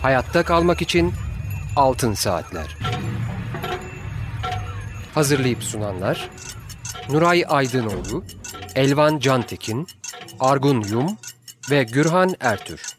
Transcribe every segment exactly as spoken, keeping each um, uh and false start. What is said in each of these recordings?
Hayatta kalmak için Altın Saatler. Hazırlayıp sunanlar Nuray Aydınoğlu, Elvan Cantekin, Argun Yum ve Gürhan Ertür.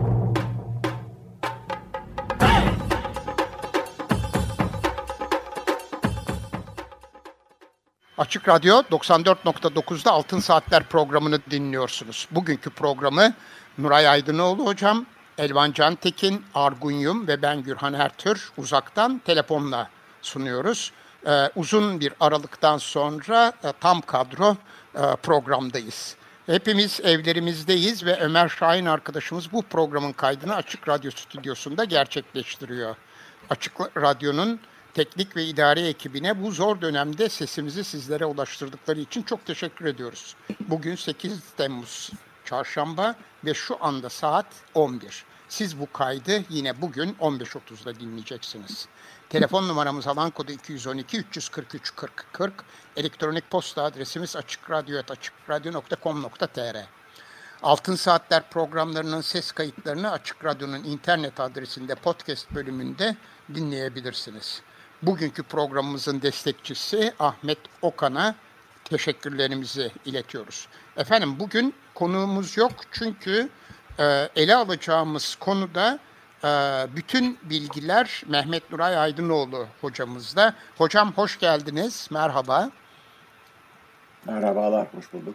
Açık Radyo doksan dört nokta dokuzda Altın Saatler programını dinliyorsunuz. Bugünkü programı Nuray Aydınoğlu hocam, Elvan Cantekin, Argun Yum ve ben Gürhan Ertür uzaktan telefonla sunuyoruz. Ee, uzun bir aralıktan sonra e, tam kadro e, programdayız. Hepimiz evlerimizdeyiz ve Ömer Şahin arkadaşımız bu programın kaydını Açık Radyo stüdyosunda gerçekleştiriyor. Açık Radyo'nun teknik ve idari ekibine bu zor dönemde sesimizi sizlere ulaştırdıkları için çok teşekkür ediyoruz. Bugün sekiz Temmuz Çarşamba ve şu anda saat on bir. Siz bu kaydı yine bugün on beş otuzda dinleyeceksiniz. Telefon numaramız alan kodu iki yüz on iki üç yüz kırk üç kırk kırk. Elektronik posta adresimiz açıkradyo at açıkradyo nokta com nokta tr. Altın Saatler programlarının ses kayıtlarını Açık Radyo'nun internet adresinde podcast bölümünde dinleyebilirsiniz. Bugünkü programımızın destekçisi Ahmet Okan'a teşekkürlerimizi iletiyoruz. Efendim bugün konuğumuz yok çünkü e, ele alacağımız konuda e, bütün bilgiler Mehmet Nuray Aydınoğlu hocamızda. Hocam hoş geldiniz, merhaba. Merhabalar, hoş bulduk.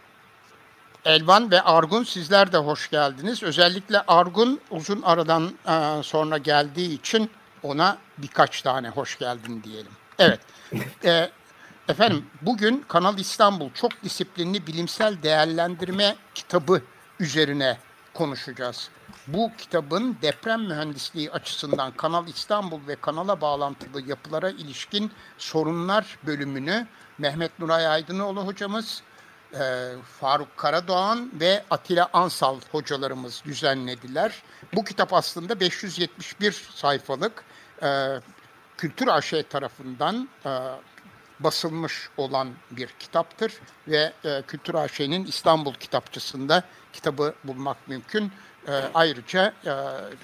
Elvan ve Argun sizler de hoş geldiniz. Özellikle Argun uzun aradan e, sonra geldiği için ona birkaç tane hoş geldin diyelim. Evet, e, efendim bugün Kanal İstanbul Çok Disiplinli Bilimsel Değerlendirme kitabı üzerine konuşacağız. Bu kitabın deprem mühendisliği açısından Kanal İstanbul ve kanala bağlantılı yapılara ilişkin sorunlar bölümünü Mehmet Nuray Aydınoğlu hocamız, e, Faruk Karadoğan ve Atilla Ansal hocalarımız düzenlediler. Bu kitap aslında beş yüz yetmiş bir sayfalık e, Kültür A Ş tarafından e, basılmış olan bir kitaptır ve e, Kültür A Ş'nin İstanbul kitapçısında kitabı bulmak mümkün. E, ayrıca e,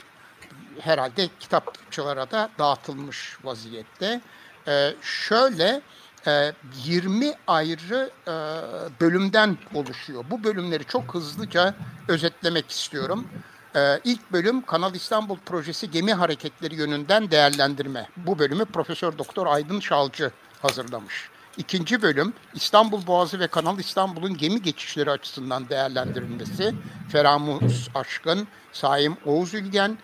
herhalde kitapçılara da dağıtılmış vaziyette. E, şöyle e, yirmi ayrı e, bölümden oluşuyor. Bu bölümleri çok hızlıca özetlemek istiyorum. Ee, ilk bölüm Kanal İstanbul Projesi gemi hareketleri yönünden değerlendirme. Bu bölümü Profesör Doktor Aydın Şalcı hazırlamış. İkinci bölüm İstanbul Boğazı ve Kanal İstanbul'un gemi geçişleri açısından değerlendirilmesi. Feramuz Aşkın, Saim Oğuz Ülgen,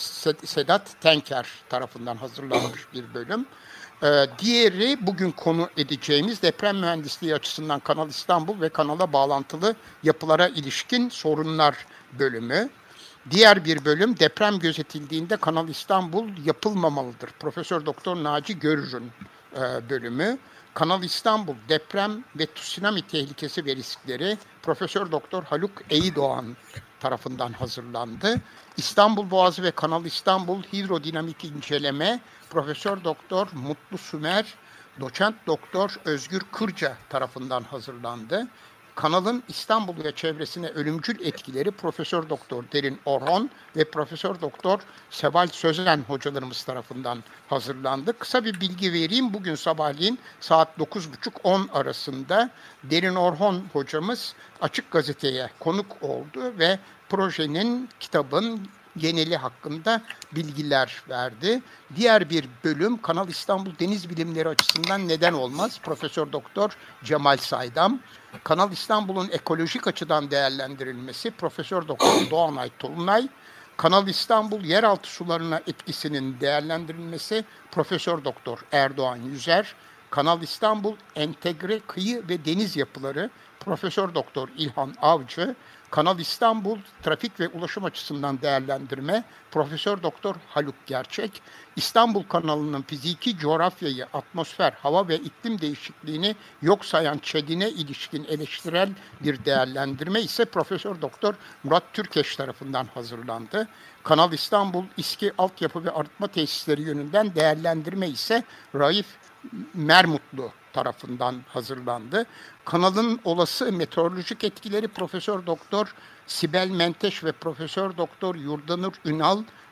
Sedat Tenker tarafından hazırlanmış bir bölüm. Ee, diğeri bugün konu edeceğimiz deprem mühendisliği açısından Kanal İstanbul ve kanala bağlantılı yapılara ilişkin sorunlar bölümü. Diğer bir bölüm deprem gözetildiğinde Kanal İstanbul yapılmamalıdır. Profesör Doktor Naci Görür'ün e, bölümü. Kanal İstanbul deprem ve tsunami tehlikesi ve riskleri Profesör Doktor Haluk Eydoğan tarafından hazırlandı. İstanbul Boğazı ve Kanal İstanbul hidrodinamik inceleme Profesör Doktor Mutlu Sümer, Doçent Doktor Özgür Kırca tarafından hazırlandı. Kanalın İstanbul ve çevresine ölümcül etkileri Profesör Doktor Derin Orhon ve Profesör Doktor Seval Sözen hocalarımız tarafından hazırlandı. Kısa bir bilgi vereyim. Bugün sabahleyin saat dokuz buçuk on arasında Derin Orhon hocamız Açık Gazete'ye konuk oldu ve projenin, kitabın geneli hakkında bilgiler verdi. Diğer bir bölüm Kanal İstanbul Deniz Bilimleri açısından neden olmaz? Profesör Doktor Cemal Saydam. Kanal İstanbul'un ekolojik açıdan değerlendirilmesi Profesör Doktor Doğanay Tolunay. Kanal İstanbul yeraltı sularına etkisinin değerlendirilmesi Profesör Doktor Erdoğan Yüzer. Kanal İstanbul entegre kıyı ve deniz yapıları Profesör Doktor İlhan Avcı. Kanal İstanbul trafik ve ulaşım açısından değerlendirme Profesör Doktor Haluk Gerçek. İstanbul kanalının fiziki coğrafyayı, atmosfer, hava ve iklim değişikliğini yok sayan ÇED'ine ilişkin eleştirel bir değerlendirme ise Profesör Doktor Murat Türkeş tarafından hazırlandı. Kanal İstanbul İSKİ altyapı ve arıtma tesisleri yönünden değerlendirme ise Raif Mermutlu tarafından hazırlandı. Kanalın olası meteorolojik etkileri Profesör Doktor Sibel Menteş ve Profesör Doktor Yurdanur Ünal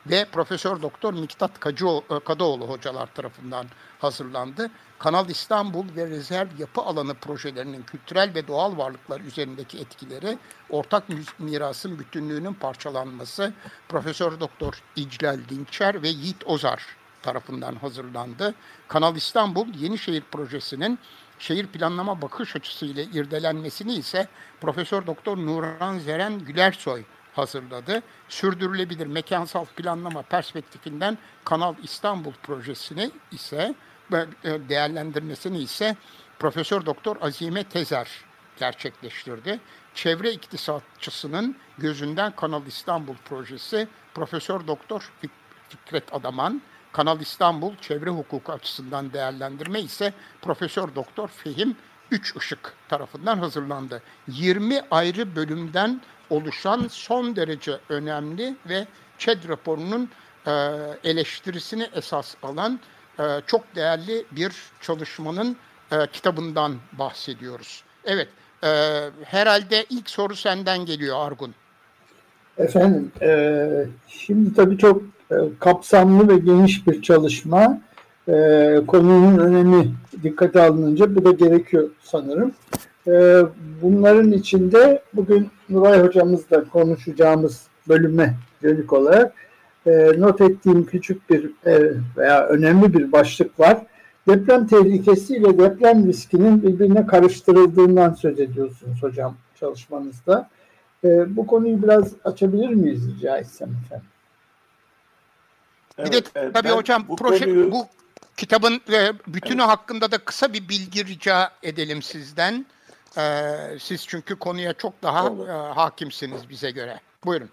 ve Profesör Doktor Miktat Kacıo- Kadıoğlu hocalar tarafından hazırlandı. Kanal İstanbul ve rezerv yapı alanı projelerinin kültürel ve doğal varlıklar üzerindeki etkileri, ortak mirasın bütünlüğünün parçalanması Profesör Doktor İclal Dinçer ve Yiğit Ozar tarafından hazırlandı. Kanal İstanbul Yenişehir Projesi'nin şehir planlama bakış açısıyla irdelenmesini ise Profesör Doktor Nurhan Zeren Gülersoy hazırladı. Sürdürülebilir mekansal planlama perspektifinden Kanal İstanbul projesini ise değerlendirmesini ise Profesör Doktor Azime Tezer gerçekleştirdi. Çevre iktisatçısının gözünden Kanal İstanbul projesi Profesör Doktor Fikret Adaman, Kanal İstanbul çevre hukuku açısından değerlendirme ise Profesör Doktor Fehim Üçışık tarafından hazırlandı. yirmi ayrı bölümden oluşan son derece önemli ve ÇED raporunun e, eleştirisini esas alan e, çok değerli bir çalışmanın e, kitabından bahsediyoruz. Evet, e, herhalde ilk soru senden geliyor Argun. Efendim, e, şimdi tabii çok e, kapsamlı ve geniş bir çalışma. E, konunun önemi dikkate alınınca bu da gerekiyor sanırım. E, bunların içinde bugün Nuray hocamızla konuşacağımız bölüme dönük olarak e, not ettiğim küçük bir e, veya önemli bir başlık var. Deprem tehlikesi ile deprem riskinin birbirine karıştırıldığından söz ediyorsunuz hocam çalışmanızda. Ee, bu konuyu biraz açabilir miyiz rica etsem efendim? Evet, bir de evet, tabii hocam bu proje konuyu... bu kitabın e, bütünü evet. hakkında da kısa bir bilgi rica edelim sizden. Ee, siz çünkü konuya çok daha e, hakimsiniz bize göre. Buyurun.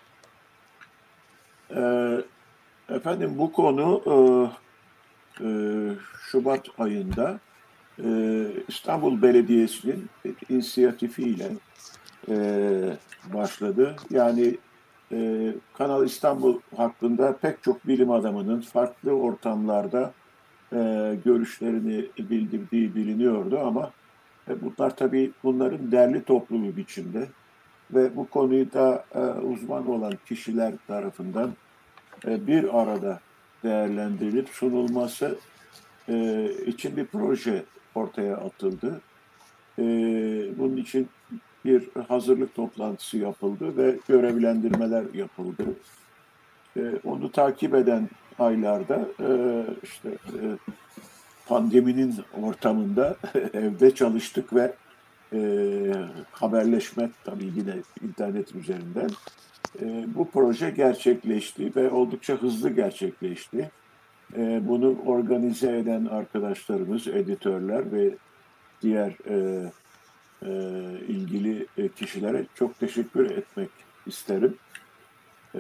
Ee, efendim bu konu e, e, Şubat ayında e, İstanbul Belediyesi'nin inisiyatifiyle e, başladı. Yani e, Kanal İstanbul hakkında pek çok bilim adamının farklı ortamlarda e, görüşlerini bildirdiği biliniyordu ama e, bunlar tabii bunların derli toplu bir biçimde ve bu konuyu da e, uzman olan kişiler tarafından e, bir arada değerlendirilip sunulması e, için bir proje ortaya atıldı. E, bunun için bir hazırlık toplantısı yapıldı ve görevlendirmeler yapıldı. E, onu takip eden aylarda e, işte e, pandeminin ortamında evde çalıştık ve e, haberleşme tabii yine internet üzerinden e, bu proje gerçekleşti ve oldukça hızlı gerçekleşti. E, bunu organize eden arkadaşlarımız, editörler ve diğer e, e, ilgili kişilere çok teşekkür etmek isterim. E,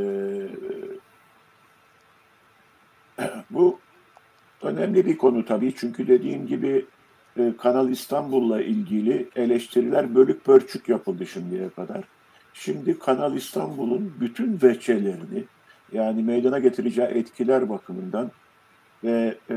bu önemli bir konu tabii çünkü dediğim gibi e, Kanal İstanbul'la ilgili eleştiriler bölük pörçük yapıldı şimdiye kadar. Şimdi Kanal İstanbul'un bütün veçelerini yani meydana getireceği etkiler bakımından ve e,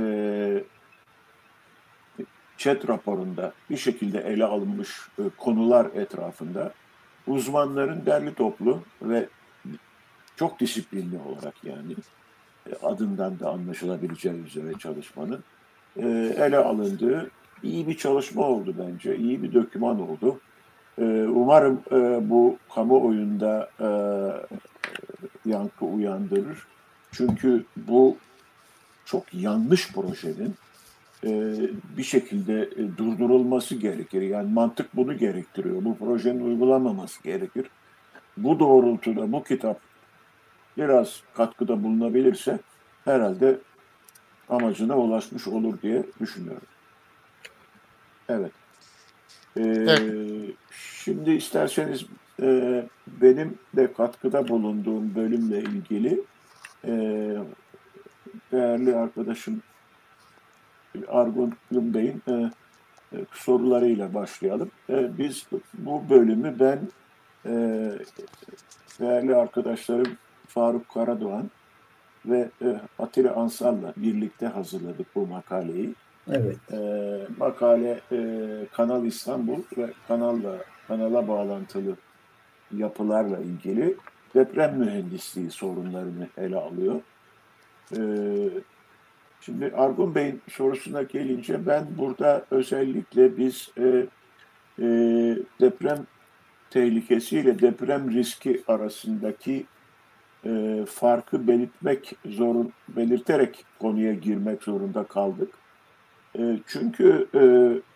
ÇED raporunda bir şekilde ele alınmış e, konular etrafında uzmanların derli toplu ve çok disiplinli olarak yani e, adından da anlaşılabileceği üzere çalışmanın e, ele alındığı iyi bir çalışma oldu bence, iyi bir doküman oldu. E, umarım e, bu kamuoyunda e, yankı uyandırır. Çünkü bu çok yanlış projenin bir şekilde durdurulması gerekir. Yani mantık bunu gerektiriyor. Bu projenin uygulanmaması gerekir. Bu doğrultuda bu kitap biraz katkıda bulunabilirse herhalde amacına ulaşmış olur diye düşünüyorum. Evet. Ee, evet. Şimdi isterseniz e, benim de katkıda bulunduğum bölümle ilgili e, değerli arkadaşım Argun Bey'in e, sorularıyla başlayalım. E, biz bu bölümü ben e, değerli arkadaşlarım Faruk Karadoğan ve e, Atilla Ansal'la birlikte hazırladık bu makaleyi. Evet. E, makale e, Kanal İstanbul ve kanalla kanala bağlantılı yapılarla ilgili. deprem mühendisliği sorunlarını ele alıyor. E, şimdi Argun Bey'in sorusuna gelince ben burada özellikle biz e, e, deprem tehlikesiyle deprem riski arasındaki e, farkı belirtmek zorun, belirterek konuya girmek zorunda kaldık. E, çünkü e,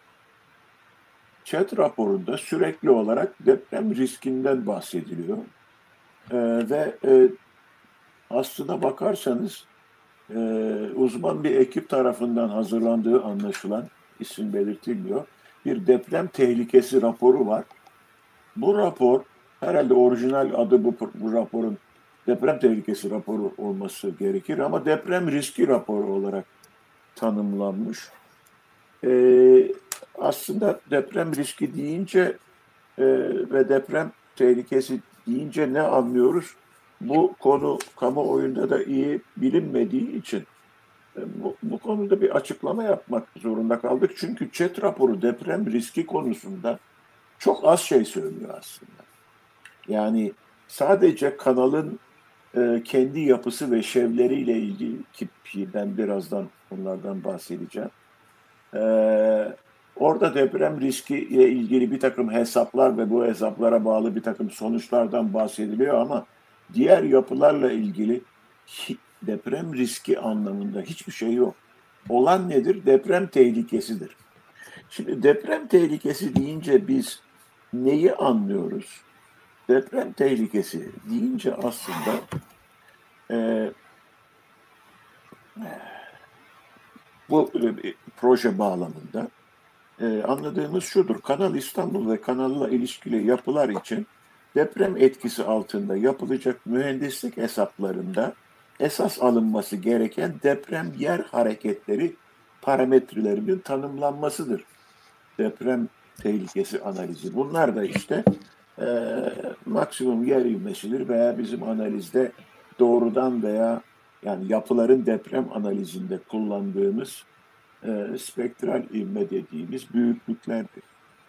ÇED raporunda sürekli olarak deprem riskinden bahsediliyor. E, ve e, aslına bakarsanız e, uzman bir ekip tarafından hazırlandığı anlaşılan, isim belirtilmiyor, bir deprem tehlikesi raporu var. Bu rapor, herhalde orijinal adı bu, bu raporun deprem tehlikesi raporu olması gerekir ama deprem riski raporu olarak tanımlanmış. Ee, aslında deprem riski deyince e, ve deprem tehlikesi deyince ne anlıyoruz? Bu konu kamuoyunda da iyi bilinmediği için e, bu, bu konuda bir açıklama yapmak zorunda kaldık. Çünkü ÇED raporu deprem riski konusunda çok az şey söylüyor aslında. Yani sadece kanalın e, kendi yapısı ve şevleriyle ilgili, ki ben birazdan onlardan bahsedeceğim. E, orada deprem riskiyle ilgili bir takım hesaplar ve bu hesaplara bağlı bir takım sonuçlardan bahsediliyor ama diğer yapılarla ilgili deprem riski anlamında hiçbir şey yok. Olan nedir? Deprem tehlikesidir. Şimdi deprem tehlikesi deyince biz neyi anlıyoruz? Deprem tehlikesi deyince aslında e, bu e, proje bağlamında e, anladığımız şudur. Kanal İstanbul ve kanalla ilişkili yapılar için deprem etkisi altında yapılacak mühendislik hesaplarında esas alınması gereken deprem yer hareketleri parametrelerinin tanımlanmasıdır. Deprem tehlikesi analizi. Bunlar da işte e, maksimum yer ivmesidir veya bizim analizde doğrudan veya yani yapıların deprem analizinde kullandığımız e, spektral ivme dediğimiz büyüklüklerdir.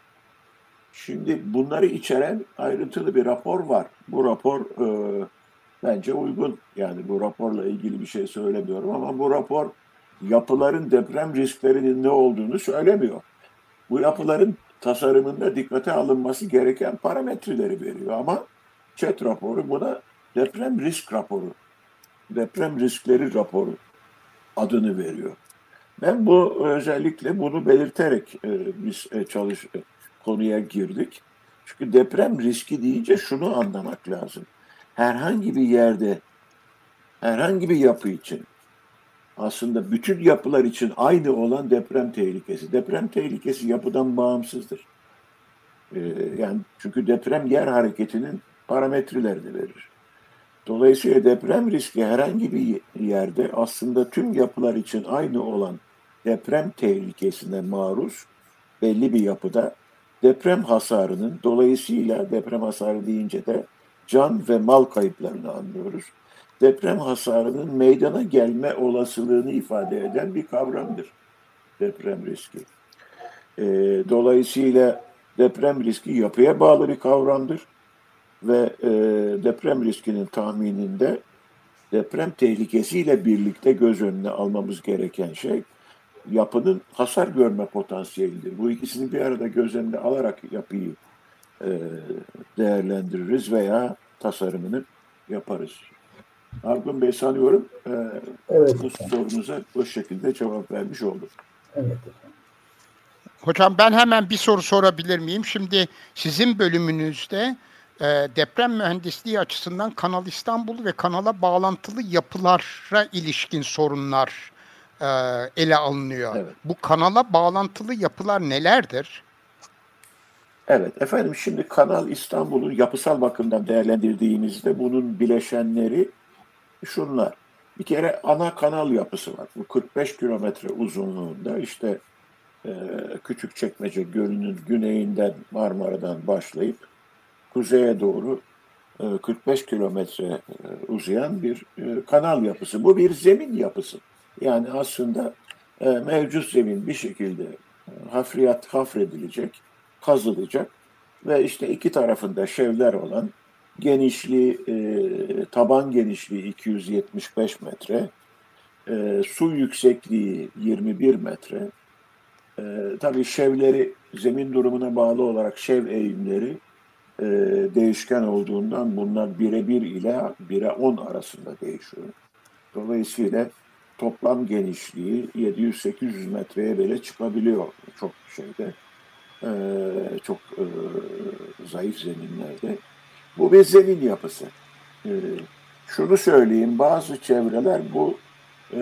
Şimdi bunları içeren ayrıntılı bir rapor var. Bu rapor e, bence uygun. Yani bu raporla ilgili bir şey söylemiyorum ama bu rapor yapıların deprem risklerinin ne olduğunu söylemiyor. Bu yapıların tasarımında dikkate alınması gereken parametreleri veriyor ama ÇED raporu buna deprem risk raporu, deprem riskleri raporu adını veriyor. Ben bu özellikle bunu belirterek e, biz e, çalış e, konuya girdik. Çünkü deprem riski deyince şunu anlamak lazım. Herhangi bir yerde, herhangi bir yapı için aslında bütün yapılar için aynı olan deprem tehlikesi. Deprem tehlikesi yapıdan bağımsızdır. Ee, yani çünkü deprem yer hareketinin parametrelerini verir. Dolayısıyla deprem riski herhangi bir yerde aslında tüm yapılar için aynı olan deprem tehlikesine maruz belli bir yapıda deprem hasarının, dolayısıyla deprem hasarı deyince de can ve mal kayıplarını anlıyoruz. Deprem hasarının meydana gelme olasılığını ifade eden bir kavramdır deprem riski. E, dolayısıyla deprem riski yapıya bağlı bir kavramdır ve e, deprem riskinin tahmininde deprem tehlikesiyle birlikte göz önüne almamız gereken şey yapının hasar görme potansiyelidir. Bu ikisini bir arada göz önüne alarak yapıyı e, değerlendiririz veya tasarımını yaparız. Argun Bey sanıyorum e, evet, bu sorunuza bu şekilde cevap vermiş oldum. Evet efendim. Hocam ben hemen bir soru sorabilir miyim? Şimdi sizin bölümünüzde e, deprem mühendisliği açısından Kanal İstanbul ve kanala bağlantılı yapılara ilişkin sorunlar e, ele alınıyor. Evet. Bu kanala bağlantılı yapılar nelerdir? Evet efendim, şimdi Kanal İstanbul'u yapısal bakımdan değerlendirdiğimizde bunun bileşenleri şunlar. Bir kere ana kanal yapısı var. Bu kırk beş kilometre uzunluğunda, işte e, Küçükçekmece Gölü'nün güneyinden Marmara'dan başlayıp kuzeye doğru e, kırk beş kilometre e, uzayan bir e, kanal yapısı. Bu bir zemin yapısı. Yani aslında e, mevcut zemin bir şekilde e, hafriyat hafredilecek, kazılacak ve işte iki tarafında şevler olan genişliği, e, taban genişliği iki yüz yetmiş beş metre, e, su yüksekliği yirmi bir metre. E, tabii şevleri zemin durumuna bağlı olarak şev eğimleri e, değişken olduğundan bunlar bire bir ile bire on arasında değişiyor. Dolayısıyla toplam genişliği yedi yüz sekiz yüz metreye bile çıkabiliyor çok şeyde, e, çok e, zayıf zeminlerde. Bu bir zemin yapısı. E, şunu söyleyeyim, bazı çevreler bu, e,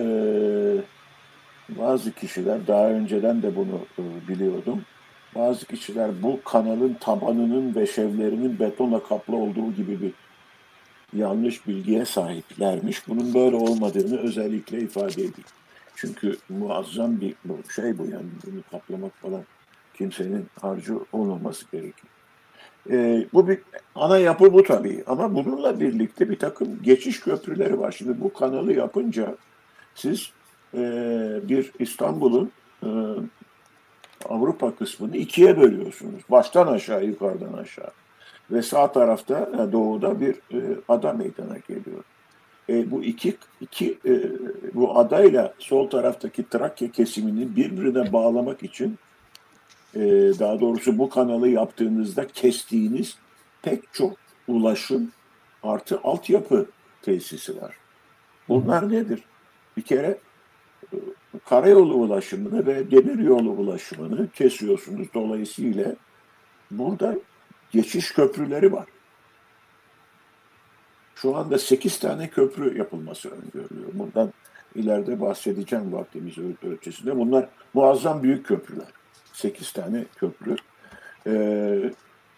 bazı kişiler, daha önceden de bunu e, biliyordum, bazı kişiler bu kanalın tabanının ve şevlerinin betonla kaplı olduğu gibi bir yanlış bilgiye sahiplermiş. Bunun böyle olmadığını özellikle ifade edeyim. Çünkü muazzam bir şey bu, yani bunu kaplamak falan kimsenin harcı olmaması gerekiyor. Ee, bu bir ana yapı bu tabii, ama bununla birlikte bir takım geçiş köprüleri var. Şimdi bu kanalı yapınca siz e, bir İstanbul'un e, Avrupa kısmını ikiye bölüyorsunuz. Baştan aşağı, yukarıdan aşağı. Ve sağ tarafta doğuda bir e, ada meydana geliyor. E, bu iki, iki e, bu adayla sol taraftaki Trakya kesimini birbirine bağlamak için, e, daha doğrusu bu kanalı yaptığınızda kestiğiniz pek çok ulaşım artı altyapı tesisi var. Bunlar nedir? Bir kere e, karayolu ulaşımını ve demiryolu ulaşımını kesiyorsunuz. Dolayısıyla burada geçiş köprüleri var. Şu anda sekiz tane köprü yapılması öngörülüyor. Bundan ileride bahsedeceğim vaktimiz ölçüsünde. Bunlar muazzam büyük köprüler. sekiz tane köprü. Ee,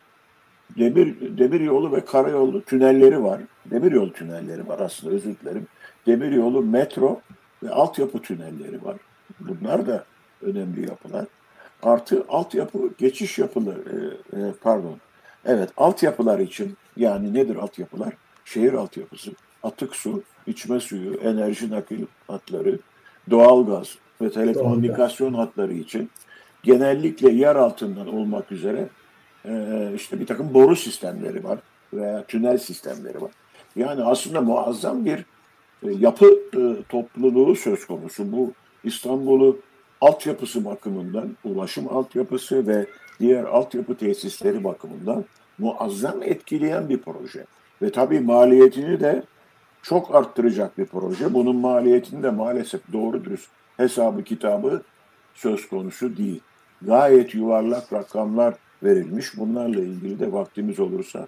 demir, demir yolu ve karayolu tünelleri var. Demir yolu tünelleri var aslında, özür dilerim. Demir yolu, metro ve altyapı tünelleri var. Bunlar da önemli yapılar. Artı altyapı geçiş yapıları, e, pardon. Evet, altyapılar için, yani nedir altyapılar? Şehir altyapısı, atık su, içme suyu, enerji nakil hatları, doğalgaz ve telekomünikasyon hatları için genellikle yer altından olmak üzere e, işte bir takım boru sistemleri var veya tünel sistemleri var. Yani aslında muazzam bir e, yapı e, topluluğu söz konusu. Bu İstanbul'u altyapısı bakımından, ulaşım altyapısı ve diğer altyapı tesisleri bakımından muazzam etkileyen bir proje. Ve tabii maliyetini de çok arttıracak bir proje. Bunun maliyetini de maalesef doğru dürüst hesabı kitabı söz konusu değil. Gayet yuvarlak rakamlar verilmiş. Bunlarla ilgili de vaktimiz olursa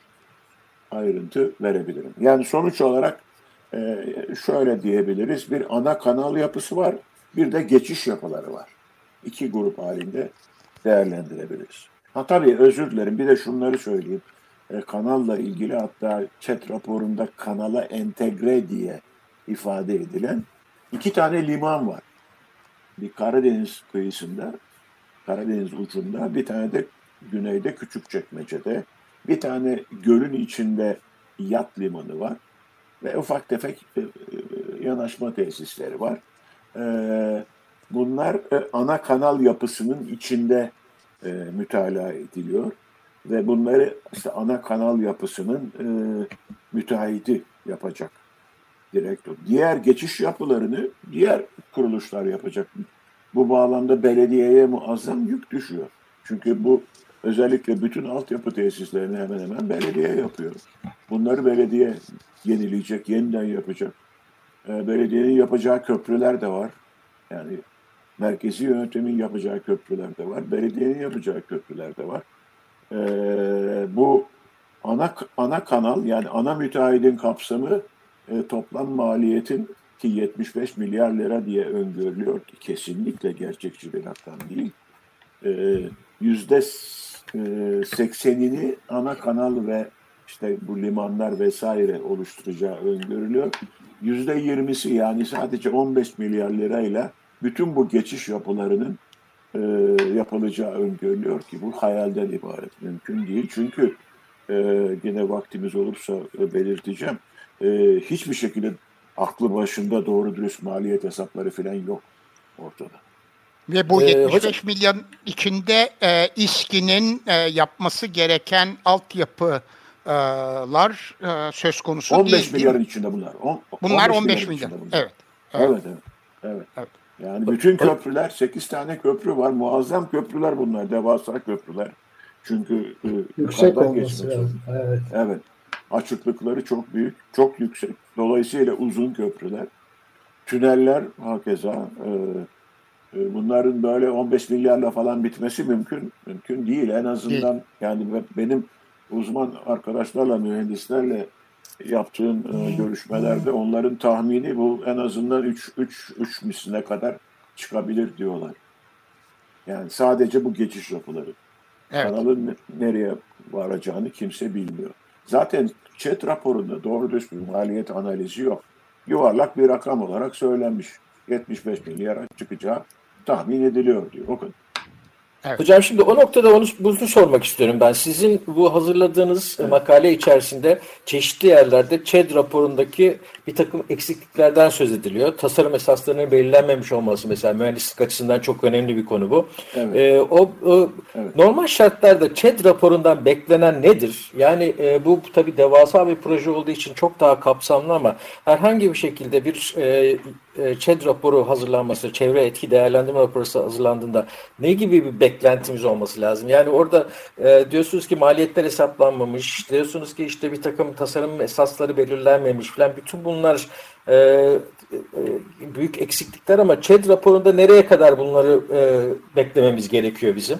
ayrıntı verebilirim. Yani sonuç olarak e, şöyle diyebiliriz. Bir ana kanal yapısı var, bir de geçiş yapıları var. İki grup halinde değerlendirebiliriz. Ha tabii, özür dilerim, bir de şunları söyleyeyim. E, kanalla ilgili, hatta chat raporunda kanala entegre diye ifade edilen iki tane liman var. Bir Karadeniz kıyısında, Karadeniz ucunda, bir tane de güneyde Küçükçekmece'de, bir tane gölün içinde yat limanı var ve ufak tefek e, e, yanaşma tesisleri var. E, bunlar e, ana kanal yapısının içinde e, mütalaa ediliyor. Ve bunları işte ana kanal yapısının e, müteahhiti yapacak, direktör. Diğer geçiş yapılarını diğer kuruluşlar yapacak. Bu bağlamda belediyeye muazzam yük düşüyor. Çünkü bu özellikle bütün altyapı tesislerini hemen hemen belediye yapıyor. Bunları belediye yenileyecek, yeniden yapacak. E, belediyenin yapacağı köprüler de var. Yani merkezi yönetimin yapacağı köprüler de var. Belediyenin yapacağı köprüler de var. Ee, bu ana ana kanal, yani ana müteahhidin kapsamı e, toplam maliyetin ki yetmiş beş milyar lira diye öngörülüyor ki kesinlikle gerçekçi bir rakam değil. Ee, yüzde seksenini ana kanal ve işte bu limanlar vesaire oluşturacağı öngörülüyor. Yüzde yirmisi, yani sadece on beş milyar lirayla bütün bu geçiş yapılarının E, yapılacağı öngörülüyor ki bu hayalden ibaret, mümkün değil. Çünkü e, yine vaktimiz olursa e, belirteceğim. E, hiçbir şekilde aklı başında doğru dürüst maliyet hesapları falan yok ortada. Ve bu Ee, yetmiş beş hocam- milyon içinde e, İSKİ'nin e, yapması gereken altyapı lar e, söz konusu on beş değil. milyarın değil içinde bunlar. On, Bunlar on beş milyarın milyar. içinde bunlar. Evet. Evet. Evet. Evet, evet. evet. Evet. Yani bütün köprüler, sekiz tane köprü var. Muazzam köprüler bunlar. Devasa köprüler. Çünkü e, Yüksek yukarıdan olması geçmek lazım. zorunda. Evet. Evet. Açıklıkları çok büyük, çok yüksek. Dolayısıyla uzun köprüler. Tüneller hakeza. E, e, bunların böyle on beş milyarla falan bitmesi mümkün mümkün değil. En Değil. azından yani benim uzman arkadaşlarla, mühendislerle yaptığım e, görüşmelerde onların tahmini bu en azından üç üç üç misline kadar çıkabilir diyorlar. Yani sadece bu geçiş yapıları. Evet. Kanalın ne- nereye varacağını kimse bilmiyor. Zaten ÇED raporunda doğru düz bir maliyet analizi yok. Yuvarlak bir rakam olarak söylenmiş. yetmiş beş milyara çıkacağı tahmin ediliyor diyor. O kadar. Evet. Hocam şimdi o noktada onu bunu sormak istiyorum ben. Sizin bu hazırladığınız Evet. makale içerisinde çeşitli yerlerde ÇED raporundaki bir takım eksikliklerden söz ediliyor. Tasarım esaslarının belirlenmemiş olması mesela mühendislik açısından çok önemli bir konu bu. Evet. Ee, o, o Evet. normal şartlarda ÇED raporundan beklenen nedir? Yani e, bu tabii devasa bir proje olduğu için çok daha kapsamlı ama herhangi bir şekilde bir e, e, ÇED raporu hazırlanması, çevre etki değerlendirme raporu hazırlandığında ne gibi bir beklentimiz olması lazım? Yani orada e, diyorsunuz ki maliyetler hesaplanmamış, diyorsunuz ki işte bir takım tasarım esasları belirlenmemiş falan. Bütün bunlar e, e, büyük eksiklikler ama ÇED raporunda nereye kadar bunları e, beklememiz gerekiyor bizim?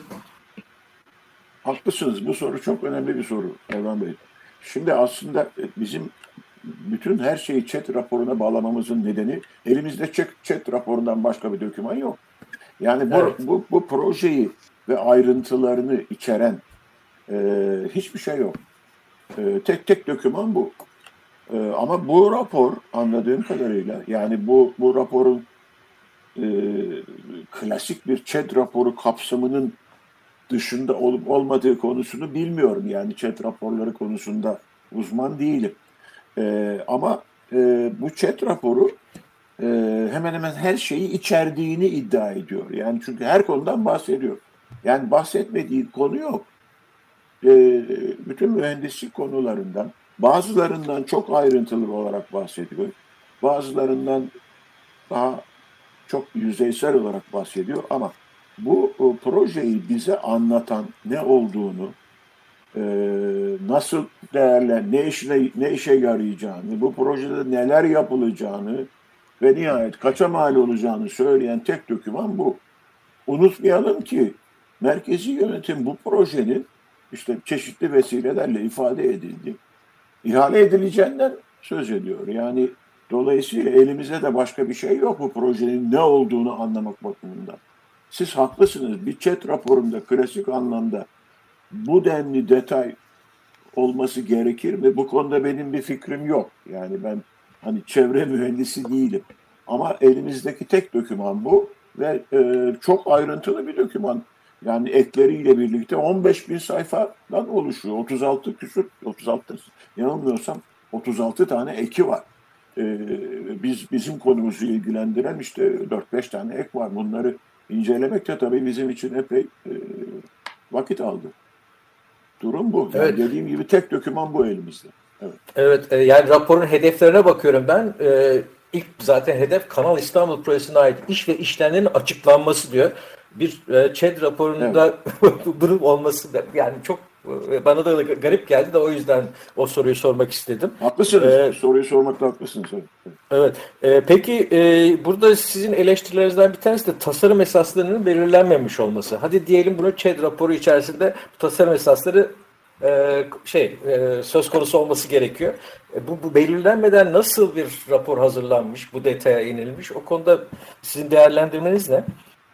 Haklısınız. Bu soru çok önemli bir soru Erman Bey. Şimdi aslında bizim bütün her şeyi ÇED raporuna bağlamamızın nedeni elimizde ÇED raporundan başka bir doküman yok. Yani bu, Evet. bu, bu projeyi ve ayrıntılarını içeren e, hiçbir şey yok. E, tek tek doküman bu. E, ama bu rapor anladığım kadarıyla yani bu bu raporun e, klasik bir ÇED raporu kapsamının dışında olup olmadığı konusunu bilmiyorum. Yani ÇED raporları konusunda uzman değilim. E, ama e, bu ÇED raporu e, hemen hemen her şeyi içerdiğini iddia ediyor. Yani çünkü her konudan bahsediyor. Yani bahsetmediği konu yok. E, bütün mühendislik konularından, bazılarından çok ayrıntılı olarak bahsediyor. Bazılarından daha çok yüzeysel olarak bahsediyor ama bu o, projeyi bize anlatan ne olduğunu, e, nasıl değerlen, ne işine ne işe yarayacağını, bu projede neler yapılacağını ve nihayet kaça mal olacağını söyleyen tek doküman bu. Unutmayalım ki merkezi yönetim bu projenin işte çeşitli vesilelerle ifade edildi. İhale edileceğinden söz ediyor. Yani dolayısıyla elimizde de başka bir şey yok bu projenin ne olduğunu anlamak bakımından. Siz haklısınız. Bir ÇED raporunda klasik anlamda bu denli detay olması gerekir mi? Bu konuda benim bir fikrim yok. Yani ben hani çevre mühendisi değilim. Ama elimizdeki tek doküman bu ve e, çok ayrıntılı bir doküman. Yani ekleriyle birlikte on beş bin sayfadan oluşuyor. otuz altı küsur, otuz altı yanılmıyorsam otuz altı tane eki var. E, biz bizim konumuzu ilgilendiren işte dört beş tane ek var. Bunları incelemek de tabii bizim için epey e, vakit aldı. Durum bu. Yani Evet. dediğim gibi tek doküman bu elimizde. Evet. Evet, e, yani raporun hedeflerine bakıyorum ben. E, ilk zaten hedef Kanal İstanbul projesine ait iş ve işlemlerin açıklanması diyor. Bir e, ÇED raporunda durum olması da yani çok e, bana da garip geldi de o yüzden o soruyu sormak istedim. Haklısınız. E, Soruyu sormakta haklısınız. Evet. evet. E, peki e, burada sizin eleştirilerinizden bir tanesi de tasarım esaslarının belirlenmemiş olması. Hadi diyelim bunu ÇED raporu içerisinde tasarım esasları Ee, şey e, söz konusu olması gerekiyor. E, bu, bu belirlenmeden nasıl bir rapor hazırlanmış, bu detaya inilmiş? O konuda sizin değerlendirmeniz ne?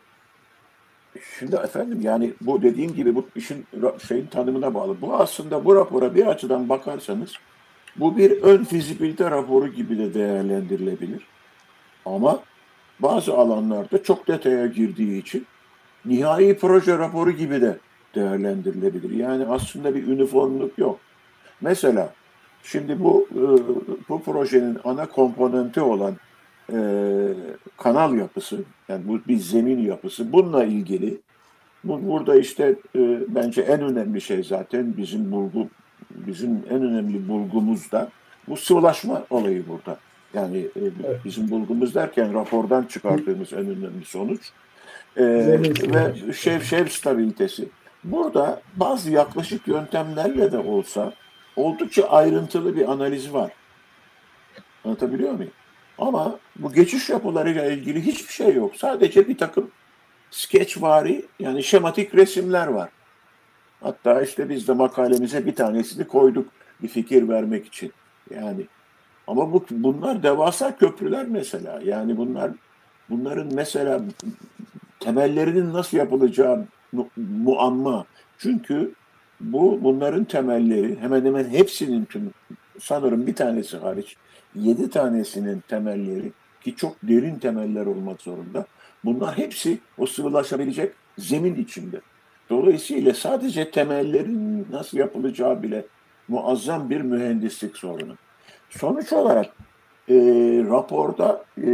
Şimdi efendim yani bu dediğim gibi bu işin şeyin tanımına bağlı. Bu aslında bu rapora bir açıdan bakarsanız bu bir ön fizibilite raporu gibi de değerlendirilebilir. Ama bazı alanlarda çok detaya girdiği için nihai proje raporu gibi de değerlendirilebilir. Yani aslında bir üniformluk yok. Mesela şimdi bu bu projenin ana komponenti olan e, kanal yapısı, yani bu bir zemin yapısı, bununla ilgili bu, burada işte e, bence en önemli şey zaten bizim bulgu bizim en önemli bulgumuz da bu sıvılaşma olayı burada. Yani e, Evet. bizim bulgumuz derken rapordan çıkardığımız en önemli sonuç e, Zemin ve sıvılaşması. şev şev stabilitesi. Burada bazı yaklaşık yöntemlerle de olsa oldukça ayrıntılı bir analiz var. Anlatabiliyor muyum? Ama bu geçiş yapılarıyla ilgili hiçbir şey yok. Sadece bir takım skeçvari, yani şematik resimler var. Hatta işte biz de makalemize bir tanesini koyduk bir fikir vermek için. Yani ama bu bunlar devasa köprüler mesela. Yani bunlar bunların mesela temellerinin nasıl yapılacağı mu- muamma. Çünkü bu bunların temelleri hemen hemen hepsinin tüm sanırım bir tanesi hariç yedi tanesinin temelleri ki çok derin temeller olmak zorunda. Bunlar hepsi o sıvılaşabilecek zemin içinde. Dolayısıyla sadece temellerin nasıl yapılacağı bile muazzam bir mühendislik sorunu. Sonuç olarak e, raporda e,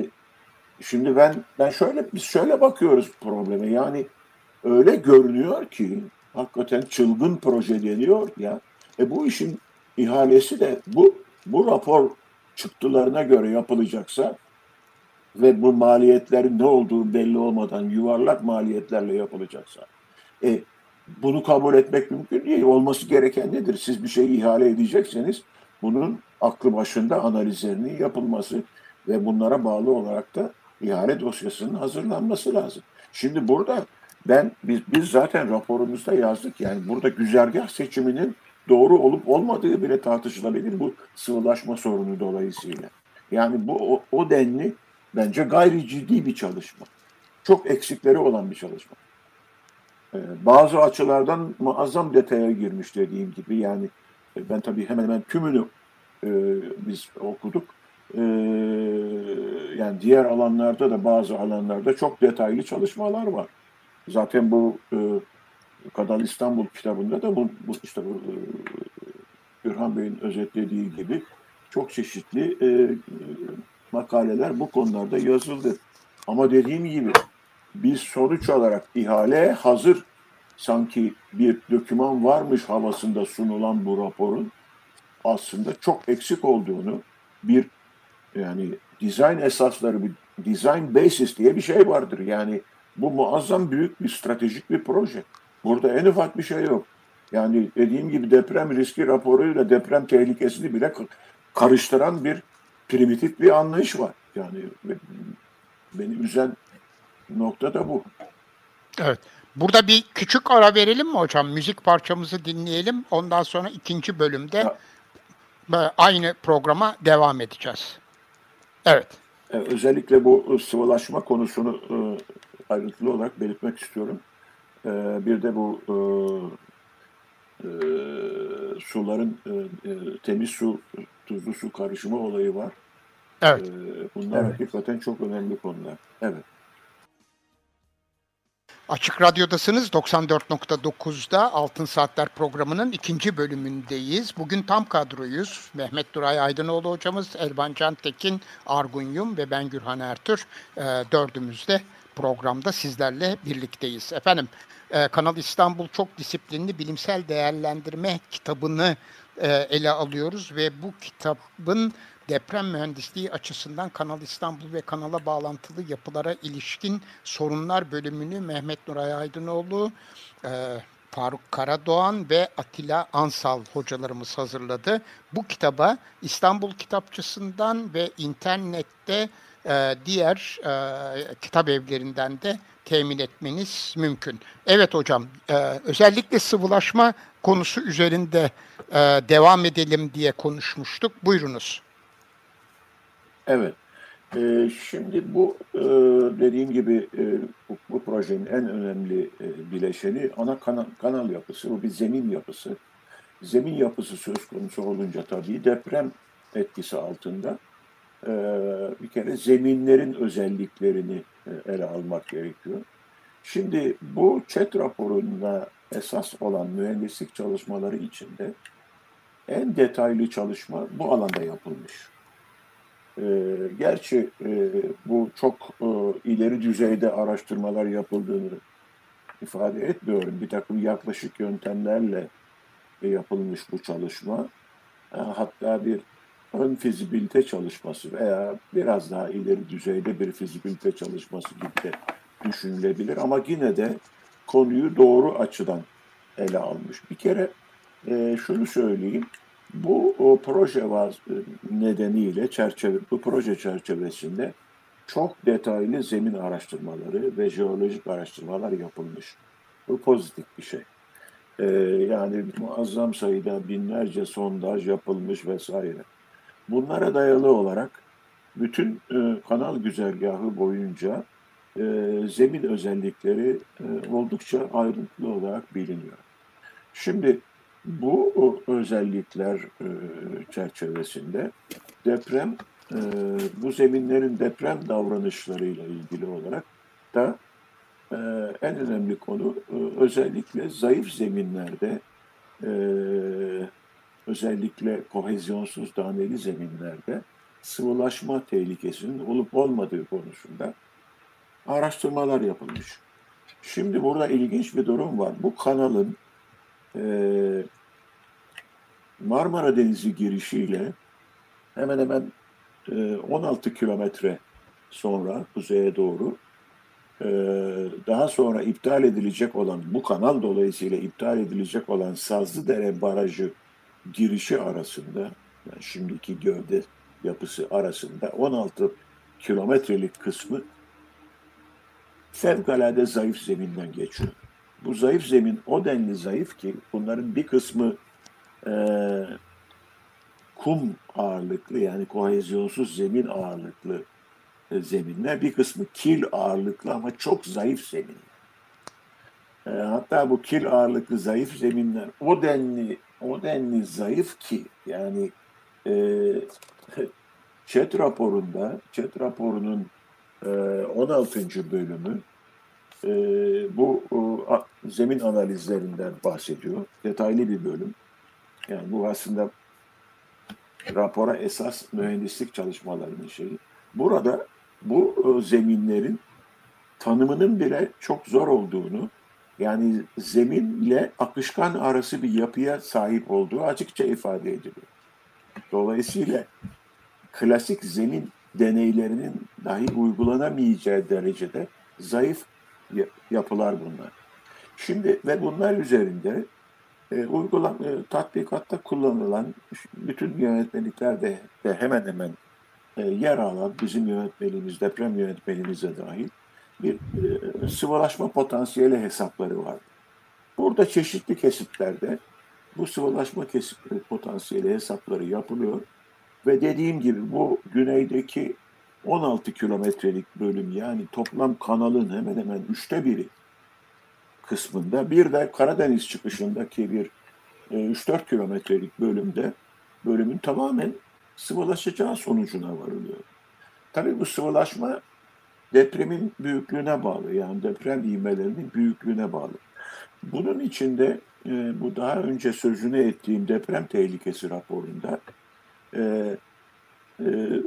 şimdi ben ben şöyle biz şöyle bakıyoruz probleme. Yani öyle görünüyor ki hakikaten çılgın proje deniyor ya. E bu işin ihalesi de bu bu rapor çıktılarına göre yapılacaksa ve bu maliyetlerin ne olduğu belli olmadan yuvarlak maliyetlerle yapılacaksa e, bunu kabul etmek mümkün değil. Olması gereken nedir? Siz bir şeyi ihale edecekseniz bunun aklı başında analizlerinin yapılması ve bunlara bağlı olarak da ihale dosyasının hazırlanması lazım. Şimdi burada ben biz, biz zaten raporumuzda yazdık, yani burada güzergah seçiminin doğru olup olmadığı bile tartışılabilir bu sıvılaşma sorunu dolayısıyla. Yani bu o, o denli bence gayri ciddi bir çalışma. Çok eksikleri olan bir çalışma. Ee, bazı açılardan muazzam detaya girmiş dediğim gibi. Yani e, ben tabii hemen hemen tümünü e, biz okuduk. E, yani diğer alanlarda da bazı alanlarda çok detaylı çalışmalar var. Zaten bu e, Kanal İstanbul kitabında da bu, bu işte bu, e, Gürhan Bey'in özetlediği gibi çok çeşitli e, e, makaleler bu konularda yazıldı. Ama dediğim gibi biz sonuç olarak ihale hazır sanki bir doküman varmış havasında sunulan bu raporun aslında çok eksik olduğunu, bir yani design esasları, bir design basis diye bir şey vardır. Yani bu muazzam büyük bir stratejik bir proje. Burada en ufak bir şey yok. Yani dediğim gibi deprem riski raporuyla deprem tehlikesini bile karıştıran bir primitif bir anlayış var. Yani beni üzen nokta da bu. Evet. Burada bir küçük ara verelim mi hocam? Müzik parçamızı dinleyelim. Ondan sonra ikinci bölümde Ya, aynı programa devam edeceğiz. Evet. özellikle bu sıvılaşma konusunu e, ayrıntılı olarak belirtmek istiyorum. E, bir de bu e, e, suların e, e, temiz su, tuzlu su karışımı olayı var. E, Evet. bunlar Evet. hakikaten çok önemli konular. Evet. Açık Radyo'dasınız. doksan dört nokta dokuzda Altın Saatler programının ikinci bölümündeyiz. Bugün tam kadroyuz. Mehmet Duray Aydınoğlu hocamız, Elvan Cantekin, Argun Yum ve ben Gürhan Ertür. E, dördümüz de programda sizlerle birlikteyiz. Efendim, e, Kanal İstanbul Çok Disiplinli Bilimsel Değerlendirme kitabını e, ele alıyoruz ve bu kitabın deprem mühendisliği açısından Kanal İstanbul ve kanala bağlantılı yapılara ilişkin sorunlar bölümünü Mehmet Nuray Aydınoğlu, e, Faruk Karadoğan ve Atilla Ansal hocalarımız hazırladı. Bu kitaba İstanbul Kitapçısı'ndan ve internette e, diğer e, kitap evlerinden de temin etmeniz mümkün. Evet hocam, e, özellikle sıvılaşma konusu üzerinde e, devam edelim diye konuşmuştuk. Buyurunuz. Evet. E, şimdi bu e, dediğim gibi e, bu, bu projenin en önemli e, bileşeni ana kanal, kanal yapısı. Bu bir zemin yapısı. Zemin yapısı söz konusu olunca tabii deprem etkisi altında e, bir kere zeminlerin özelliklerini e, ele almak gerekiyor. Şimdi bu ÇED raporunda esas olan mühendislik çalışmaları içinde en detaylı çalışma bu alanda yapılmış. E, gerçi e, bu çok e, ileri düzeyde araştırmalar yapıldığını ifade etmiyorum. Bir takım yaklaşık yöntemlerle yapılmış bu çalışma. Hatta bir ön fizibilite çalışması veya biraz daha ileri düzeyde bir fizibilite çalışması gibi de düşünülebilir. Ama yine de konuyu doğru açıdan ele almış. Bir kere e, şunu söyleyeyim. Bu o proje var nedeniyle çerçeve, bu proje çerçevesinde çok detaylı zemin araştırmaları ve jeolojik araştırmalar yapılmış. Bu pozitif bir şey. Ee, yani muazzam sayıda binlerce sondaj yapılmış vesaire. Bunlara dayalı olarak bütün e, kanal güzergahı boyunca e, zemin özellikleri e, oldukça ayrıntılı olarak biliniyor. Şimdi bu o, özellikler e, çerçevesinde deprem, e, bu zeminlerin deprem davranışlarıyla ilgili olarak da e, en önemli konu e, özellikle zayıf zeminlerde, e, özellikle kohezyonsuz taneli zeminlerde sıvılaşma tehlikesinin olup olmadığı konusunda araştırmalar yapılmış. Şimdi burada ilginç bir durum var. Bu kanalın e, Marmara Denizi girişiyle hemen hemen e, on altı kilometre sonra kuzeye doğru e, daha sonra iptal edilecek olan, bu kanal dolayısıyla iptal edilecek olan Sazlıdere Barajı girişi arasında, yani şimdiki gövde yapısı arasında on altı kilometrelik kısmı fevkalade zayıf zeminden geçiyor. Bu zayıf zemin o denli zayıf ki bunların bir kısmı e, kum ağırlıklı, yani kohezyonsuz zemin ağırlıklı e, zeminler, bir kısmı kil ağırlıklı ama çok zayıf zemin. E, hatta bu kil ağırlıklı zayıf zeminler o denli o denli zayıf ki yani e, ÇED raporunda, ÇED raporunun e, on altıncı bölümü e, bu o, zemin analizlerinden bahsediyor. Detaylı bir bölüm. Yani bu aslında rapora esas mühendislik çalışmalarının şeyi. Burada bu e, zeminlerin tanımının bile çok zor olduğunu, yani zeminle akışkan arası bir yapıya sahip olduğu açıkça ifade ediliyor. Dolayısıyla klasik zemin deneylerinin dahi uygulanamayacağı derecede zayıf yapılar bunlar. Şimdi ve bunlar üzerinde e, uygulan, e, tatbikatta kullanılan bütün yönetmeliklerde de hemen hemen e, yer alan bizim yönetmeliğimiz, deprem yönetmeliğimize dahil bir e, sıvılaşma potansiyeli hesapları var. Burada çeşitli kesitlerde bu sıvılaşma kesip, potansiyeli hesapları yapılıyor ve dediğim gibi bu güneydeki on altı kilometrelik bölüm, yani toplam kanalın hemen hemen üçte biri kısmında, bir de Karadeniz çıkışındaki bir e, üç dört kilometrelik bölümde bölümün tamamen sıvılaşacağı sonucuna varılıyor. Tabii bu sıvılaşma depremin büyüklüğüne bağlı, yani deprem ivmelerinin büyüklüğüne bağlı. Bunun içinde e, bu daha önce sözünü ettiğim deprem tehlikesi raporunda e, e,